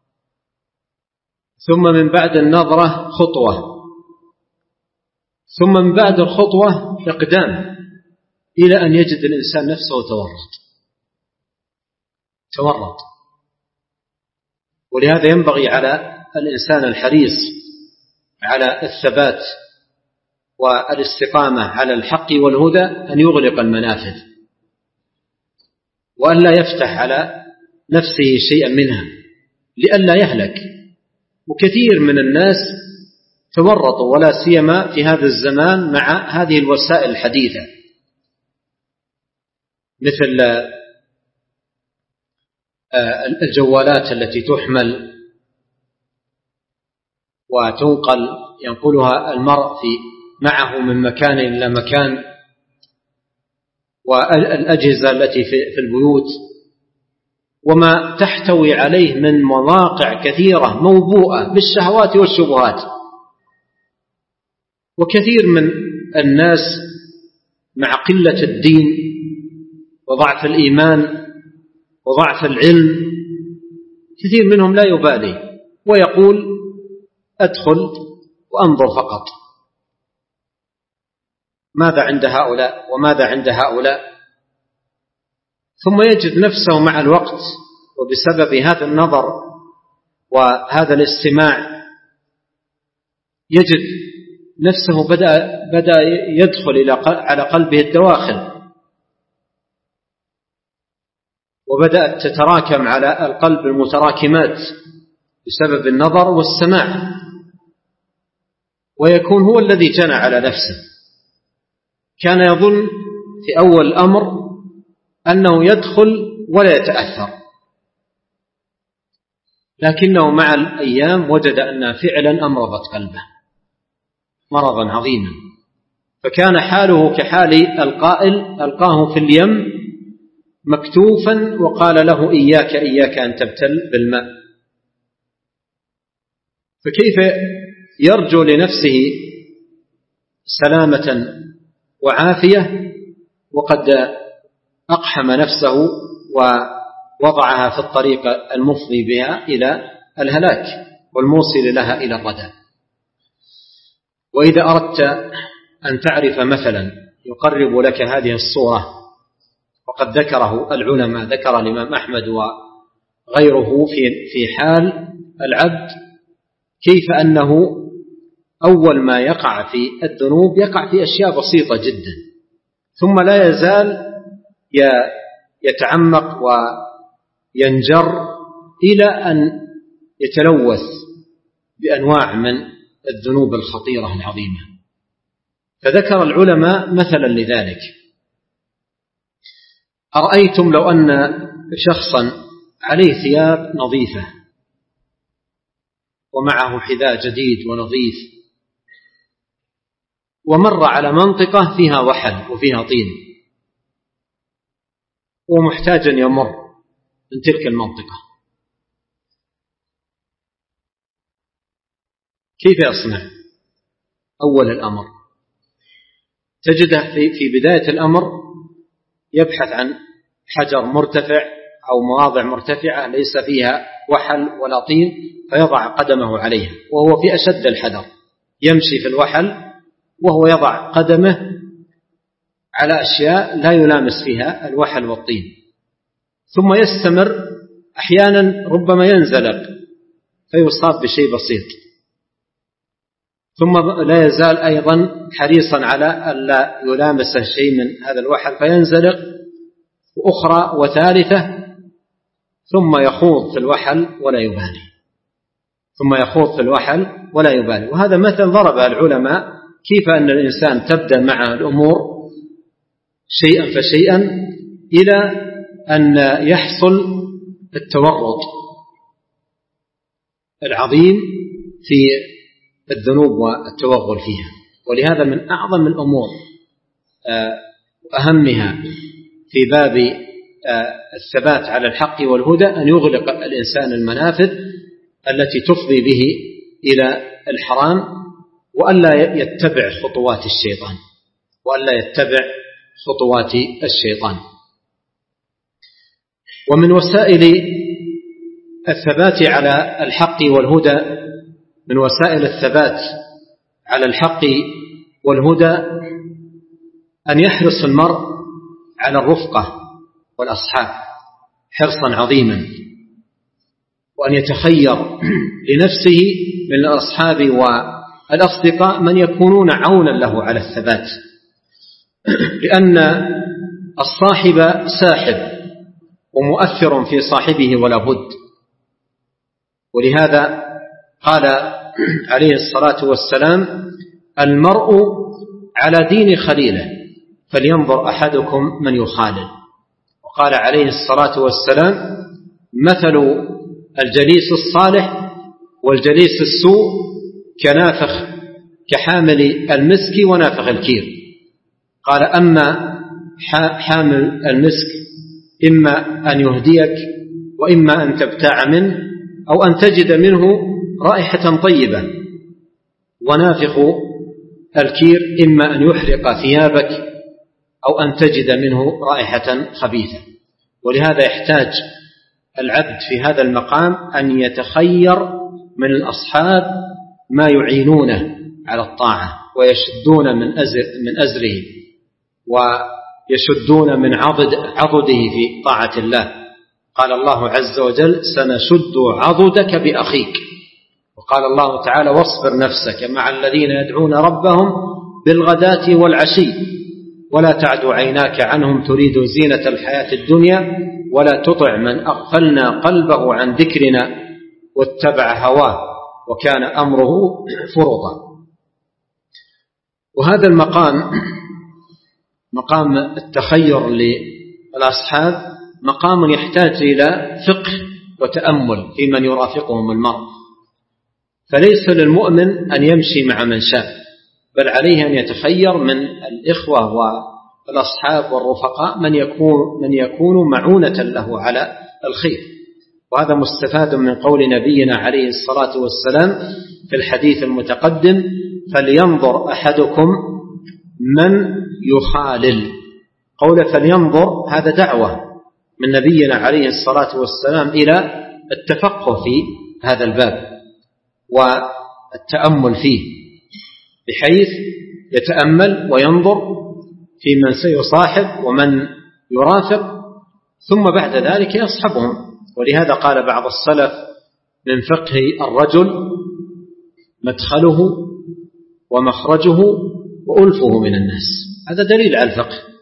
ثم من بعد النظرة خطوة، ثم من بعد الخطوة إقدام، إلى أن يجد الإنسان نفسه تورط. ولهذا ينبغي على الإنسان الحريص على الثبات والاستقامة على الحق والهدى أن يغلق المنافذ وأن لا يفتح على نفسه شيئا منها لئلا يهلك. وكثير من الناس تورطوا، ولا سيما في هذا الزمان مع هذه الوسائل الحديثة مثل الجوالات التي تحمل وتنقل، ينقلها المرء معه من مكان إلى مكان، والأجهزة التي في البيوت، وما تحتوي عليه من مواقع كثيرة موبوءة بالشهوات والشبهات. وكثير من الناس مع قلة الدين وضعف الإيمان وضعف العلم، كثير منهم لا يبالي ويقول أدخل وأنظر فقط، ماذا عند هؤلاء وماذا عند هؤلاء، ثم يجد نفسه مع الوقت وبسبب هذا النظر وهذا الاستماع يجد نفسه بدأ يدخل على قلبه الدواخل، وبدأت تتراكم على القلب المتراكمات بسبب النظر والسماع، ويكون هو الذي جنى على نفسه. كان يظن في أول الأمر أنه يدخل ولا يتأثر، لكنه مع الأيام وجد أنها فعلا أمرضت قلبه مرضا عظيما، فكان حاله كحال القائل ألقاه في اليم مكتوفا وقال له إياك أن تبتل بالماء. فكيف يرجو لنفسه سلامة وعافية وقد أقحم نفسه ووضعها في الطريق المفضي بها إلى الهلاك والموصل لها إلى الردى. وإذا أردت أن تعرف مثلا يقرب لك هذه الصورة، وقد ذكره العلماء، ذكر الإمام أحمد وغيره في حال العبد كيف أنه أول ما يقع في الذنوب يقع في أشياء بسيطة جدا، ثم لا يزال يتعمق وينجر إلى أن يتلوث بأنواع من الذنوب الخطيرة العظيمة. فذكر العلماء مثلا لذلك: أرأيتم لو أن شخصا عليه ثياب نظيفة ومعه حذاء جديد ونظيف، ومر على منطقة فيها وحل وفيها طين، ومحتاج أن يمر من تلك المنطقة، كيف يصنع؟ أول الأمر تجده في بداية الأمر يبحث عن حجر مرتفع أو مواضع مرتفعة ليس فيها وحل ولا طين، فيضع قدمه عليها وهو في أشد الحذر، يمشي في الوحل وهو يضع قدمه على أشياء لا يلامس فيها الوحل والطين، ثم يستمر، أحيانا ربما ينزلق فيصاب بشيء بسيط، ثم لا يزال أيضا حريصا على ألا يلامس شيء من هذا الوحل فينزلق، وأخرى وثالثة، ثم يخوض في الوحل ولا يبالي. وهذا مثل ضرب العلماء كيف أن الإنسان تبدأ مع الأمور شيئا فشيئا إلى أن يحصل التورط العظيم في الذنوب والتوغل فيها. ولهذا من أعظم الأمور وأهمها في باب الثبات على الحق والهدى أن يغلق الإنسان المنافذ التي تفضي به إلى الحرام، وألا يتبع خطوات الشيطان. ومن وسائل الثبات على الحق والهدى، من وسائل الثبات على الحق والهدى أن يحرص المرء على الرفقة والأصحاب حرصا عظيما، وأن يتخير لنفسه من الأصحاب والأصدقاء من يكونون عونا له على الثبات، لأن الصاحب ساحب ومؤثر في صاحبه ولا بد. ولهذا قال عليه الصلاة والسلام: المرء على دين خليله فلينظر أحدكم من يخالل. وقال عليه الصلاة والسلام: مثل الجليس الصالح والجليس السوء كحامل المسك ونافخ الكير. قال: أما حامل المسك إما أن يهديك وإما أن تبتاع منه أو أن تجد منه رائحة طيبة، ونافخ الكير إما أن يحرق ثيابك أو أن تجد منه رائحة خبيثة. ولهذا يحتاج العبد في هذا المقام أن يتخير من الأصحاب ما يعينونه على الطاعة ويشدون من أزره ويشدون من عضده في طاعة الله. قال الله عز وجل: سنشد عضدك بأخيك. وقال الله تعالى: واصبر نفسك مع الذين يدعون ربهم بالغداة والعشي ولا تعد عيناك عنهم تريد زينة الحياة الدنيا ولا تطع من أغفلنا قلبه عن ذكرنا واتبع هواه وكان أمره فرطا. وهذا المقام، مقام التخير للأصحاب، مقام يحتاج إلى فقه وتأمل في من يرافقهم المرء، فليس للمؤمن أن يمشي مع من شاء، بل عليه أن يتخير من الإخوة والأصحاب والرفقاء من يكون معونة له على الخير. وهذا مستفاد من قول نبينا عليه الصلاة والسلام في الحديث المتقدم: فلينظر أحدكم من يخالل. قول فلينظر هذا دعوة من نبينا عليه الصلاة والسلام إلى التفقه في هذا الباب والتأمل فيه، بحيث يتأمل وينظر في من سيصاحب ومن يرافق، ثم بعد ذلك يصحبهم. ولهذا قال بعض السلف: من فقه الرجل مدخله ومخرجه وألفه من الناس. هذا دليل على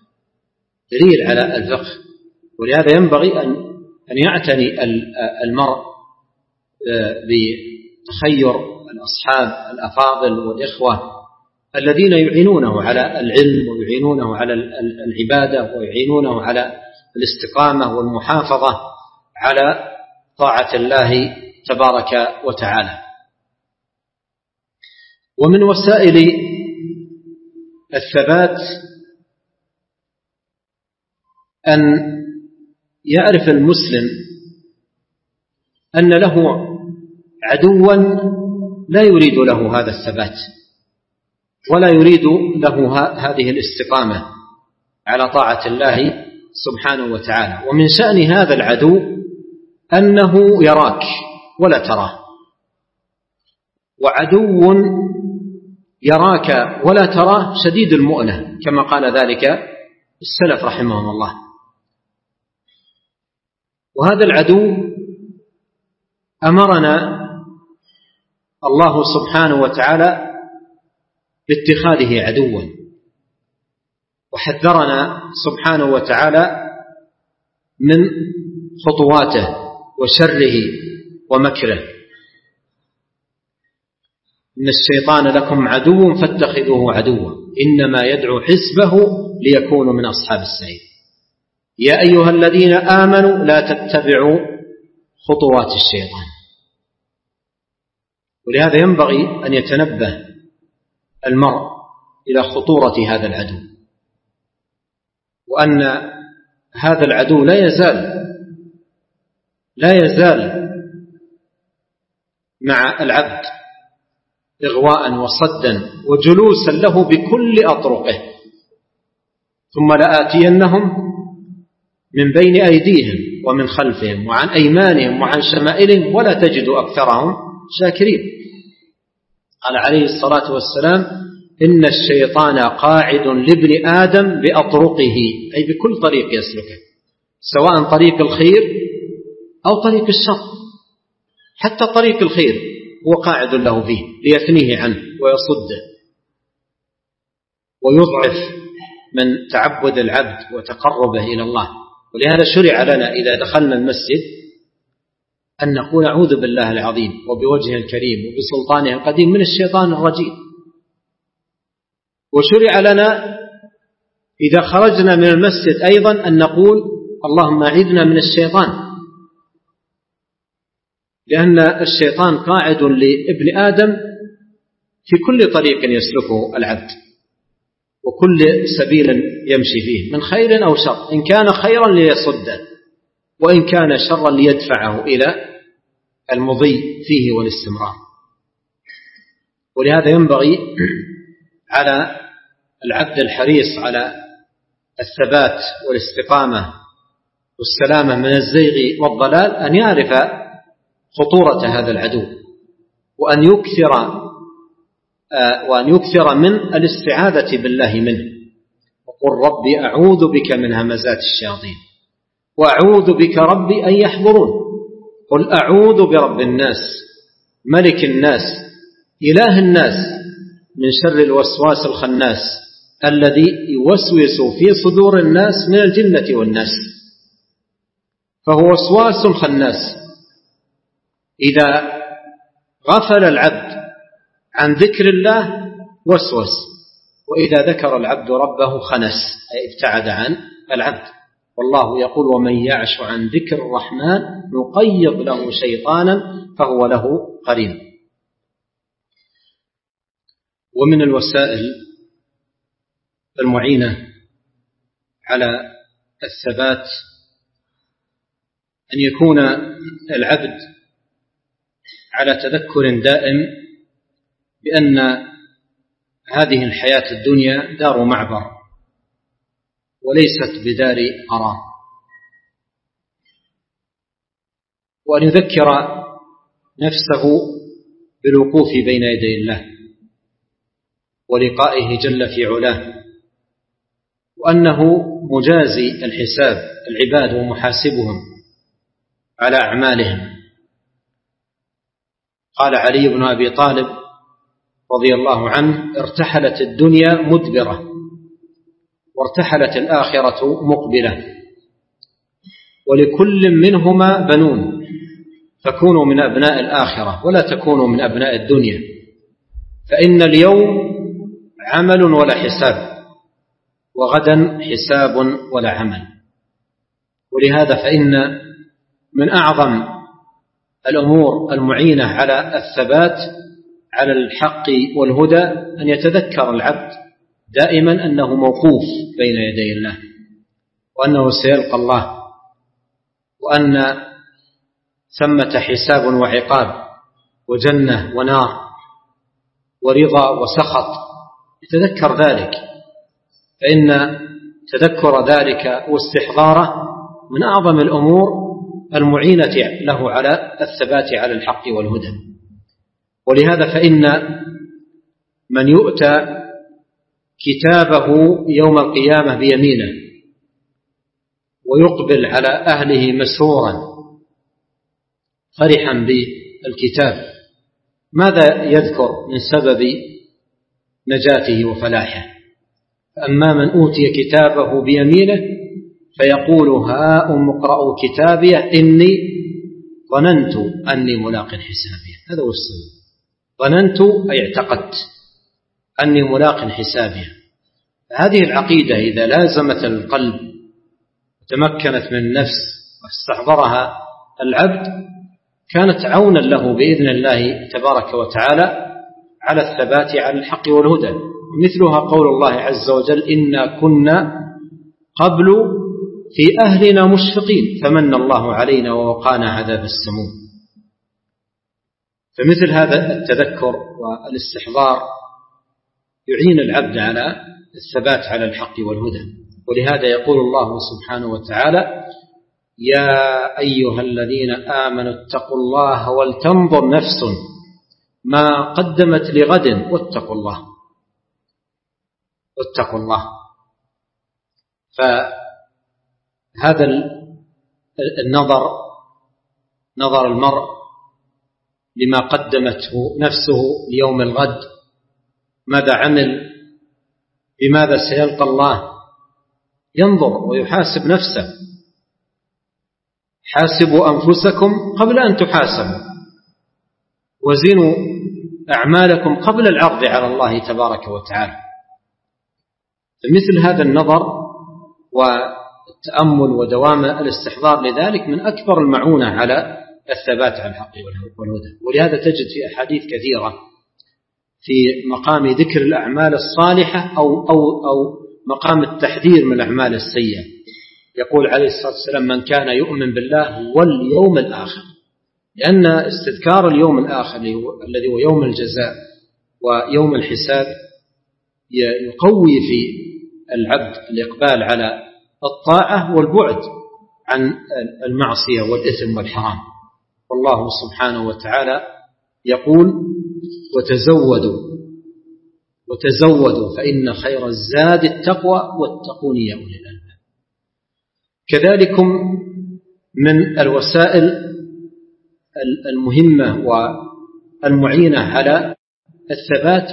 الفقه، ولهذا ينبغي أن يعتني المرء بتخير الأصحاب الأفاضل والإخوة الذين يعينونه على العلم ويعينونه على العبادة ويعينونه على الاستقامة والمحافظة على طاعة الله تبارك وتعالى. ومن وسائل الثبات أن يعرف المسلم أن له عدوا لا يريد له هذا الثبات ولا يريد له هذه الاستقامة على طاعة الله سبحانه وتعالى. ومن شأن هذا العدو أنه يراك ولا تراه، وعدو يراك ولا تراه شديد المؤنة كما قال ذلك السلف رحمهم الله. وهذا العدو أمرنا الله سبحانه وتعالى باتخاذه عدوا، وحذرنا سبحانه وتعالى من خطواته وشره ومكره. إن الشيطان لكم عدو فاتخذوه عدوا إنما يدعو حزبه ليكونوا من أصحاب السعير. يا أيها الذين آمنوا لا تتبعوا خطوات الشيطان. ولهذا ينبغي أن يتنبه المرء إلى خطورة هذا العدو، وأن هذا العدو لا يزال مع العبد إغواء وصدا وجلوسا له بكل أطرقه. ثم لآتينهم من بين أيديهم ومن خلفهم وعن أيمانهم وعن شمائلهم ولا تجد أكثرهم شاكرين. قال عليه الصلاة والسلام إن الشيطان قاعد لابن آدم بأطرقه، أي بكل طريق يسلكه، سواء طريق الخير أو طريق الشر. حتى طريق الخير هو قاعد له فيه ليثنيه عنه ويصده ويضعف من تعبد العبد وتقربه إلى الله. ولهذا شرع لنا إذا دخلنا المسجد أن نقول أعوذ بالله العظيم وبوجهه الكريم وبسلطانه القديم من الشيطان الرجيم. وشرع لنا إذا خرجنا من المسجد أيضا أن نقول اللهم أعذنا من الشيطان، لأن الشيطان قاعد لابن آدم في كل طريق يسلكه العبد وكل سبيل يمشي فيه من خير أو شر، إن كان خيرا ليصده وإن كان شرا ليدفعه إلى المضي فيه والاستمرار. ولهذا ينبغي على العبد الحريص على الثبات والاستقامة والسلامة من الزيغ والضلال أن يعرف خطورة هذا العدو، وأن يكثر من الاستعاذة بالله منه. وقل ربي أعوذ بك من همزات الشياطين وأعوذ بك ربي أن يحضرون. قل أعوذ برب الناس ملك الناس إله الناس من شر الوسواس الخناس الذي يوسوس في صدور الناس من الجنة والناس. فهو وسواس خناس، إذا غفل العبد عن ذكر الله وسوس، وإذا ذكر العبد ربه خنس، أي ابتعد عن العبد. والله يقول ومن يعش عن ذكر الرحمن نقيض له شيطانا فهو له قرين. ومن الوسائل المعينة على الثبات أن يكون العبد على تذكر دائم بأن هذه الحياة الدنيا دار معبر وليست بدار قرار، وأن يذكر نفسه بالوقوف بين يدي الله ولقائه جل في علاه، وأنه مجازي الحساب العباد ومحاسبهم على أعمالهم. قال علي بن أبي طالب رضي الله عنه ارتحلت الدنيا مدبرة وارتحلت الآخرة مقبلة، ولكل منهما بنون، فكونوا من أبناء الآخرة ولا تكونوا من أبناء الدنيا، فإن اليوم عمل ولا حساب، وغدا حساب ولا عمل. ولهذا فإن من أعظم الأمور المعينة على الثبات على الحق والهدى أن يتذكر العبد دائما أنه موقوف بين يدي الله، وأنه سيلقى الله، وأن ثمة حساب وعقاب وجنة ونار ورضا وسخط. يتذكر ذلك، فإن تذكر ذلك واستحضاره من أعظم الأمور المعينة له على الثبات على الحق والهدى. ولهذا فإن من يؤتى كتابه يوم القيامة بيمينه ويقبل على أهله مسرورا فرحا بالكتاب، ماذا يذكر من سبب نجاته وفلاحه؟ فأما من أوتي كتابه بيمينه فيقول هاؤم اقرءوا كتابي إني ظننت أني ملاق حسابي. هذا هو السبب، ظننت أي اعتقدت أني ملاق حسابي. هذه العقيدة إذا لازمت القلب وتمكنت من النفس واستحضرها العبد كانت عونا له بإذن الله تبارك وتعالى على الثبات على الحق والهدى. مثلها قول الله عز وجل إنا كنا قبل في أهلنا مشفقين فمن الله علينا ووقانا عذاب السموم. فمثل هذا التذكر والاستحضار يعين العبد على الثبات على الحق والهدى. ولهذا يقول الله سبحانه وتعالى يا أيها الذين آمنوا اتقوا الله ولتنظر نفس ما قدمت لغد واتقوا الله. واتقوا الله. فهذا النظر، نظر المرء لما قدمته نفسه ليوم الغد، ماذا عمل، بماذا سيلقى الله، ينظر ويحاسب نفسه. حاسبوا أنفسكم قبل أن تحاسبوا، وزنوا أعمالكم قبل العرض على الله تبارك وتعالى. فمثل هذا النظر والتأمل ودوام الاستحضار لذلك من أكبر المعونة على الثبات على الحق والهدى. ولهذا تجد في أحاديث كثيرة في مقام ذكر الأعمال الصالحة أو مقام التحذير من الأعمال السيئة. يقول عليه الصلاة والسلام من كان يؤمن بالله واليوم الآخر، لأن استذكار اليوم الآخر الذي هو يوم الجزاء ويوم الحساب يقوي في العبد الإقبال على الطاعة والبعد عن المعصية والإثم والحرام. والله سبحانه وتعالى يقول وتزودوا فإن خير الزاد التقوى واتقون يا أولي الألباب. كذلك من الوسائل المهمة والمعينة على الثبات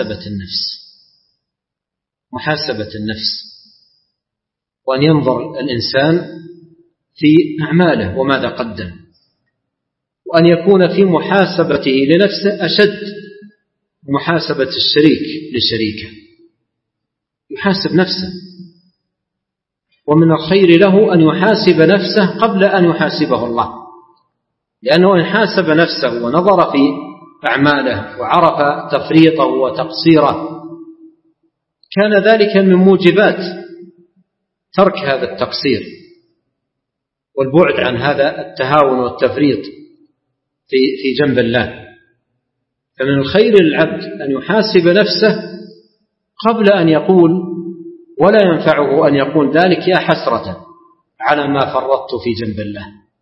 محاسبة النفس، وأن ينظر الإنسان في أعماله وماذا قدم، وأن يكون في محاسبته لنفسه أشد محاسبة الشريك لشريكه. يحاسب نفسه، ومن الخير له أن يحاسب نفسه قبل أن يحاسبه الله، لأنه إن حاسب نفسه ونظر في أعماله وعرف تفريطه وتقصيره كان ذلك من موجبات ترك هذا التقصير والبعد عن هذا التهاون والتفريط في جنب الله. فمن الخير للعبد أن يحاسب نفسه قبل أن يقول، ولا ينفعه أن يقول ذلك يا حسرة على ما فرطت في جنب الله.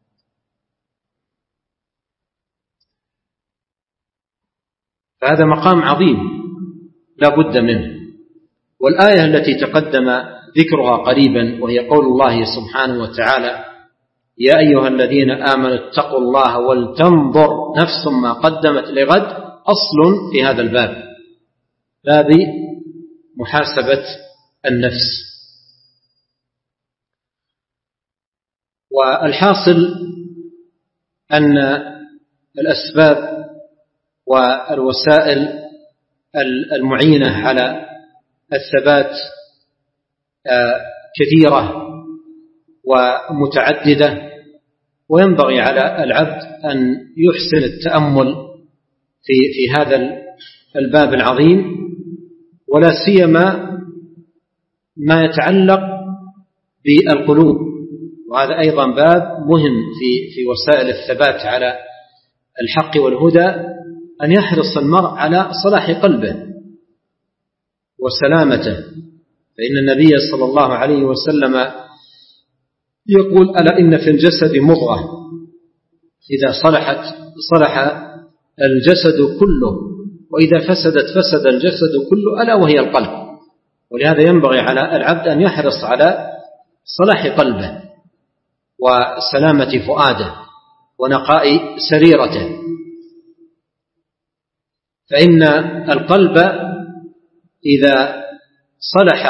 فهذا مقام عظيم لا بد منه. والآية التي تقدم ذكرها قريبا وهي قول الله سبحانه وتعالى يا أيها الذين آمنوا اتقوا الله ولتنظر نفس ما قدمت لغد، أصل في هذا الباب، باب محاسبة النفس. والحاصل أن الأسباب والوسائل المعينة على الثبات كثيرة ومتعددة، وينبغي على العبد أن يحسن التأمل في هذا الباب العظيم، ولا سيما ما يتعلق بالقلوب، وهذا أيضا باب مهم في وسائل الثبات على الحق والهدى، أن يحرص المرء على صلاح قلبه وسلامته، فإن النبي صلى الله عليه وسلم يقول: ألا إن في الجسد مضغة إذا صلحت صلح الجسد كله، وإذا فسدت فسد الجسد كله، ألا وهي القلب. ولهذا ينبغي على العبد أن يحرص على صلاح قلبه وسلامة فؤاده ونقاء سريرته، فإن القلب إذا صلح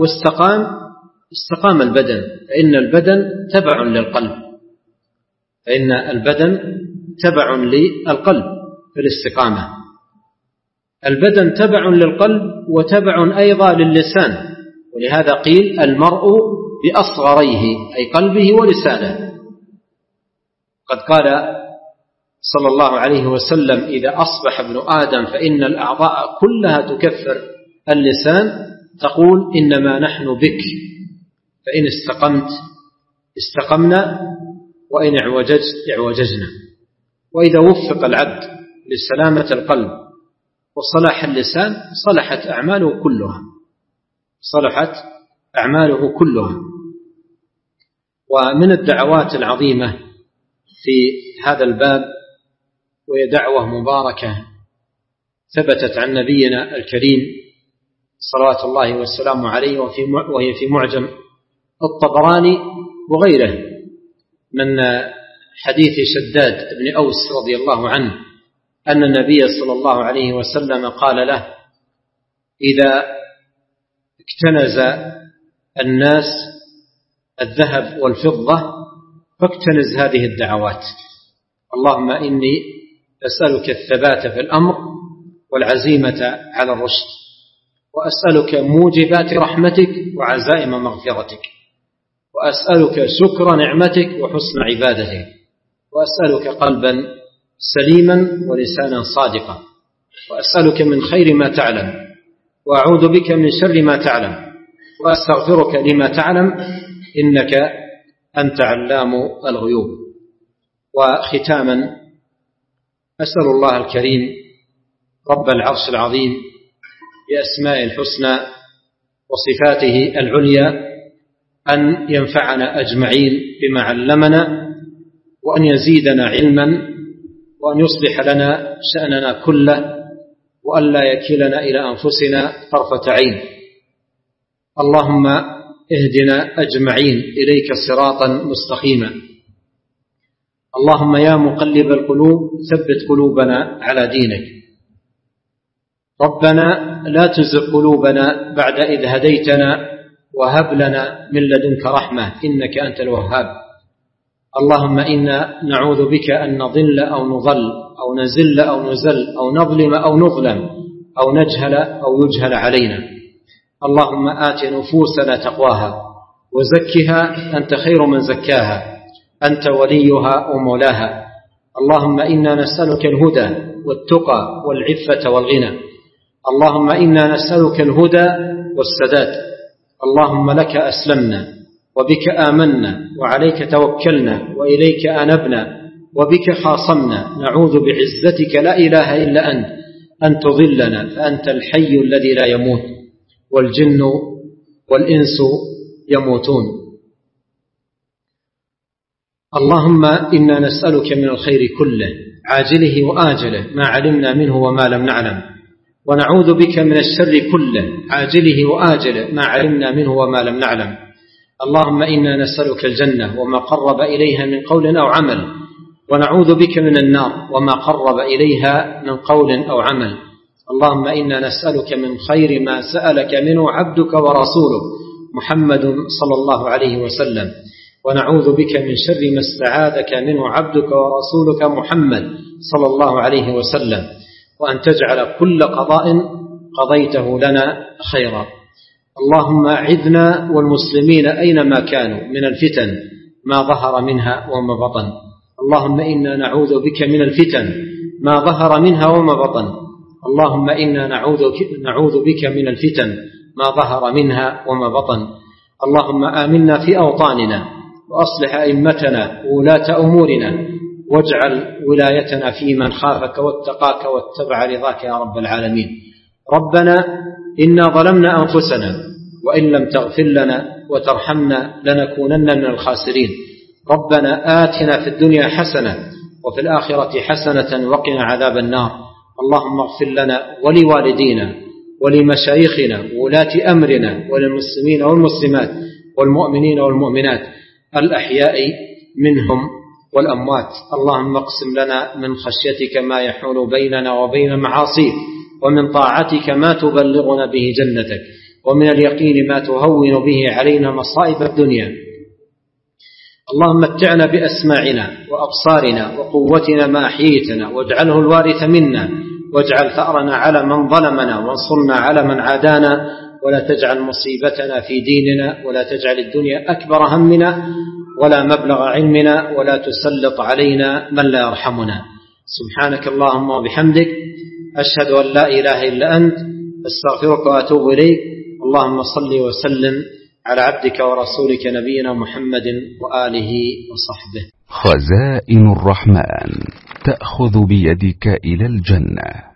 استقام البدن، فإن البدن تبع للقلب، فإن البدن تبع للقلب في الاستقامة. البدن تبع للقلب وتبع أيضا للسان، ولهذا قيل: المرء بأصغريه، أي قلبه ولسانه. قد قال صلى الله عليه وسلم: إذا أصبح ابن آدم فإن الأعضاء كلها تكفر اللسان، تقول: إنما نحن بك، فإن استقمت استقمنا، وإن اعوججت اعوججنا. وإذا وفق العبد لسلامة القلب وصلاح اللسان صلحت أعماله كلها. ومن الدعوات العظيمة في هذا الباب، وهي دعوة مباركة ثبتت عن نبينا الكريم صلوات الله والسلام عليه، وهي في معجم الطبراني وغيره، من حديث شداد بن أوس رضي الله عنه أن النبي صلى الله عليه وسلم قال له: إذا اكتنز الناس الذهب والفضة فاكتنز هذه الدعوات: اللهم إني أسألك الثبات في الأمر والعزيمة على الرشد، وأسألك موجبات رحمتك وعزائم مغفرتك، وأسألك شكر نعمتك وحسن عبادتك، وأسألك قلبا سليما ولسانا صادقا، وأسألك من خير ما تعلم، وأعوذ بك من شر ما تعلم، وأستغفرك لما تعلم، إنك أنت علام الغيوب. وختاما، أسأل الله الكريم رب العرش العظيم بأسماء الحسنى وصفاته العليا أن ينفعنا أجمعين بما علمنا، وأن يزيدنا علما، وأن يصلح لنا شأننا كله، وأن لا يكلنا إلى أنفسنا طرفة عين. اللهم اهدنا أجمعين إليك صراطا مستقيما. اللهم يا مقلب القلوب ثبت قلوبنا على دينك. ربنا لا تزغ قلوبنا بعد إذ هديتنا وهب لنا من لدنك رحمة إنك أنت الوهاب. اللهم إنا نعوذ بك أن نضل أو نضل أو نزل أو نزل أو نظلم أو نظلم أو نجهل أو يجهل علينا. اللهم آت نفوسنا تقواها وزكها أنت خير من زكاها، أنت وليها ومولاها. اللهم إنا نسألك الهدى والتقى والعفة والغنى. اللهم إنا نسألك الهدى والسداد. اللهم لك أسلمنا وبك آمنا وعليك توكلنا وإليك أنبنا وبك خاصمنا، نعوذ بعزتك لا إله إلا أنت أن تضلنا، فأنت الحي الذي لا يموت، والجن والإنس يموتون. اللهم إنا نسألك من الخير كله عاجله وآجله ما علمنا منه وما لم نعلم، ونعوذ بك من الشر كله عاجله وآجله ما علمنا منه وما لم نعلم. اللهم إنا نسألك الجنة وما قرب إليها من قول أو عمل، ونعوذ بك من النار وما قرب إليها من قول أو عمل. اللهم إنا نسألك من خير ما سألك منه عبدك ورسولك محمد صلى الله عليه وسلم، ونعوذ بك من شر ما استعاذك منه عبدك ورسولك محمد صلى الله عليه وسلم، وأن تجعل كل قضاء قضيته لنا خيرا. اللهم أعذنا والمسلمين أينما كانوا من الفتن ما ظهر منها وما بطن. اللهم إنا نعوذ بك من الفتن ما ظهر منها وما بطن. اللهم إنا نعوذ بك من الفتن ما ظهر منها وما بطن. اللهم آمنا في أوطاننا وأصلح أئمتنا وولاة أمورنا واجعل ولايتنا في من خافك واتقاك واتبع رضاك يا رب العالمين. ربنا إنا ظلمنا أنفسنا وإن لم تغفر لنا وترحمنا لنكونن من الخاسرين. ربنا آتنا في الدنيا حسنة وفي الآخرة حسنة وقنا عذاب النار. اللهم اغفر لنا ولوالدينا ولمشايخنا وولاة أمرنا وللمسلمين والمسلمات والمؤمنين والمؤمنات الأحياء منهم والأموات. اللهم اقسم لنا من خشيتك ما يحول بيننا وبين معاصيك، ومن طاعتك ما تبلغنا به جنتك، ومن اليقين ما تهون به علينا مصائب الدنيا. اللهم متعنا بأسماعنا وأبصارنا وقوتنا ما أحييتنا واجعله الوارث منا، واجعل ثأرنا على من ظلمنا وانصرنا على من عادانا، ولا تجعل مصيبتنا في ديننا، ولا تجعل الدنيا أكبر همنا ولا مبلغ علمنا، ولا تسلط علينا من لا يرحمنا. سبحانك اللهم وبحمدك أشهد أن لا إله إلا أنت أستغفرك وأتوب إليك. اللهم صل وسلم على عبدك ورسولك نبينا محمد وآله وصحبه. خزائن الرحمن تأخذ بيدك إلى الجنة.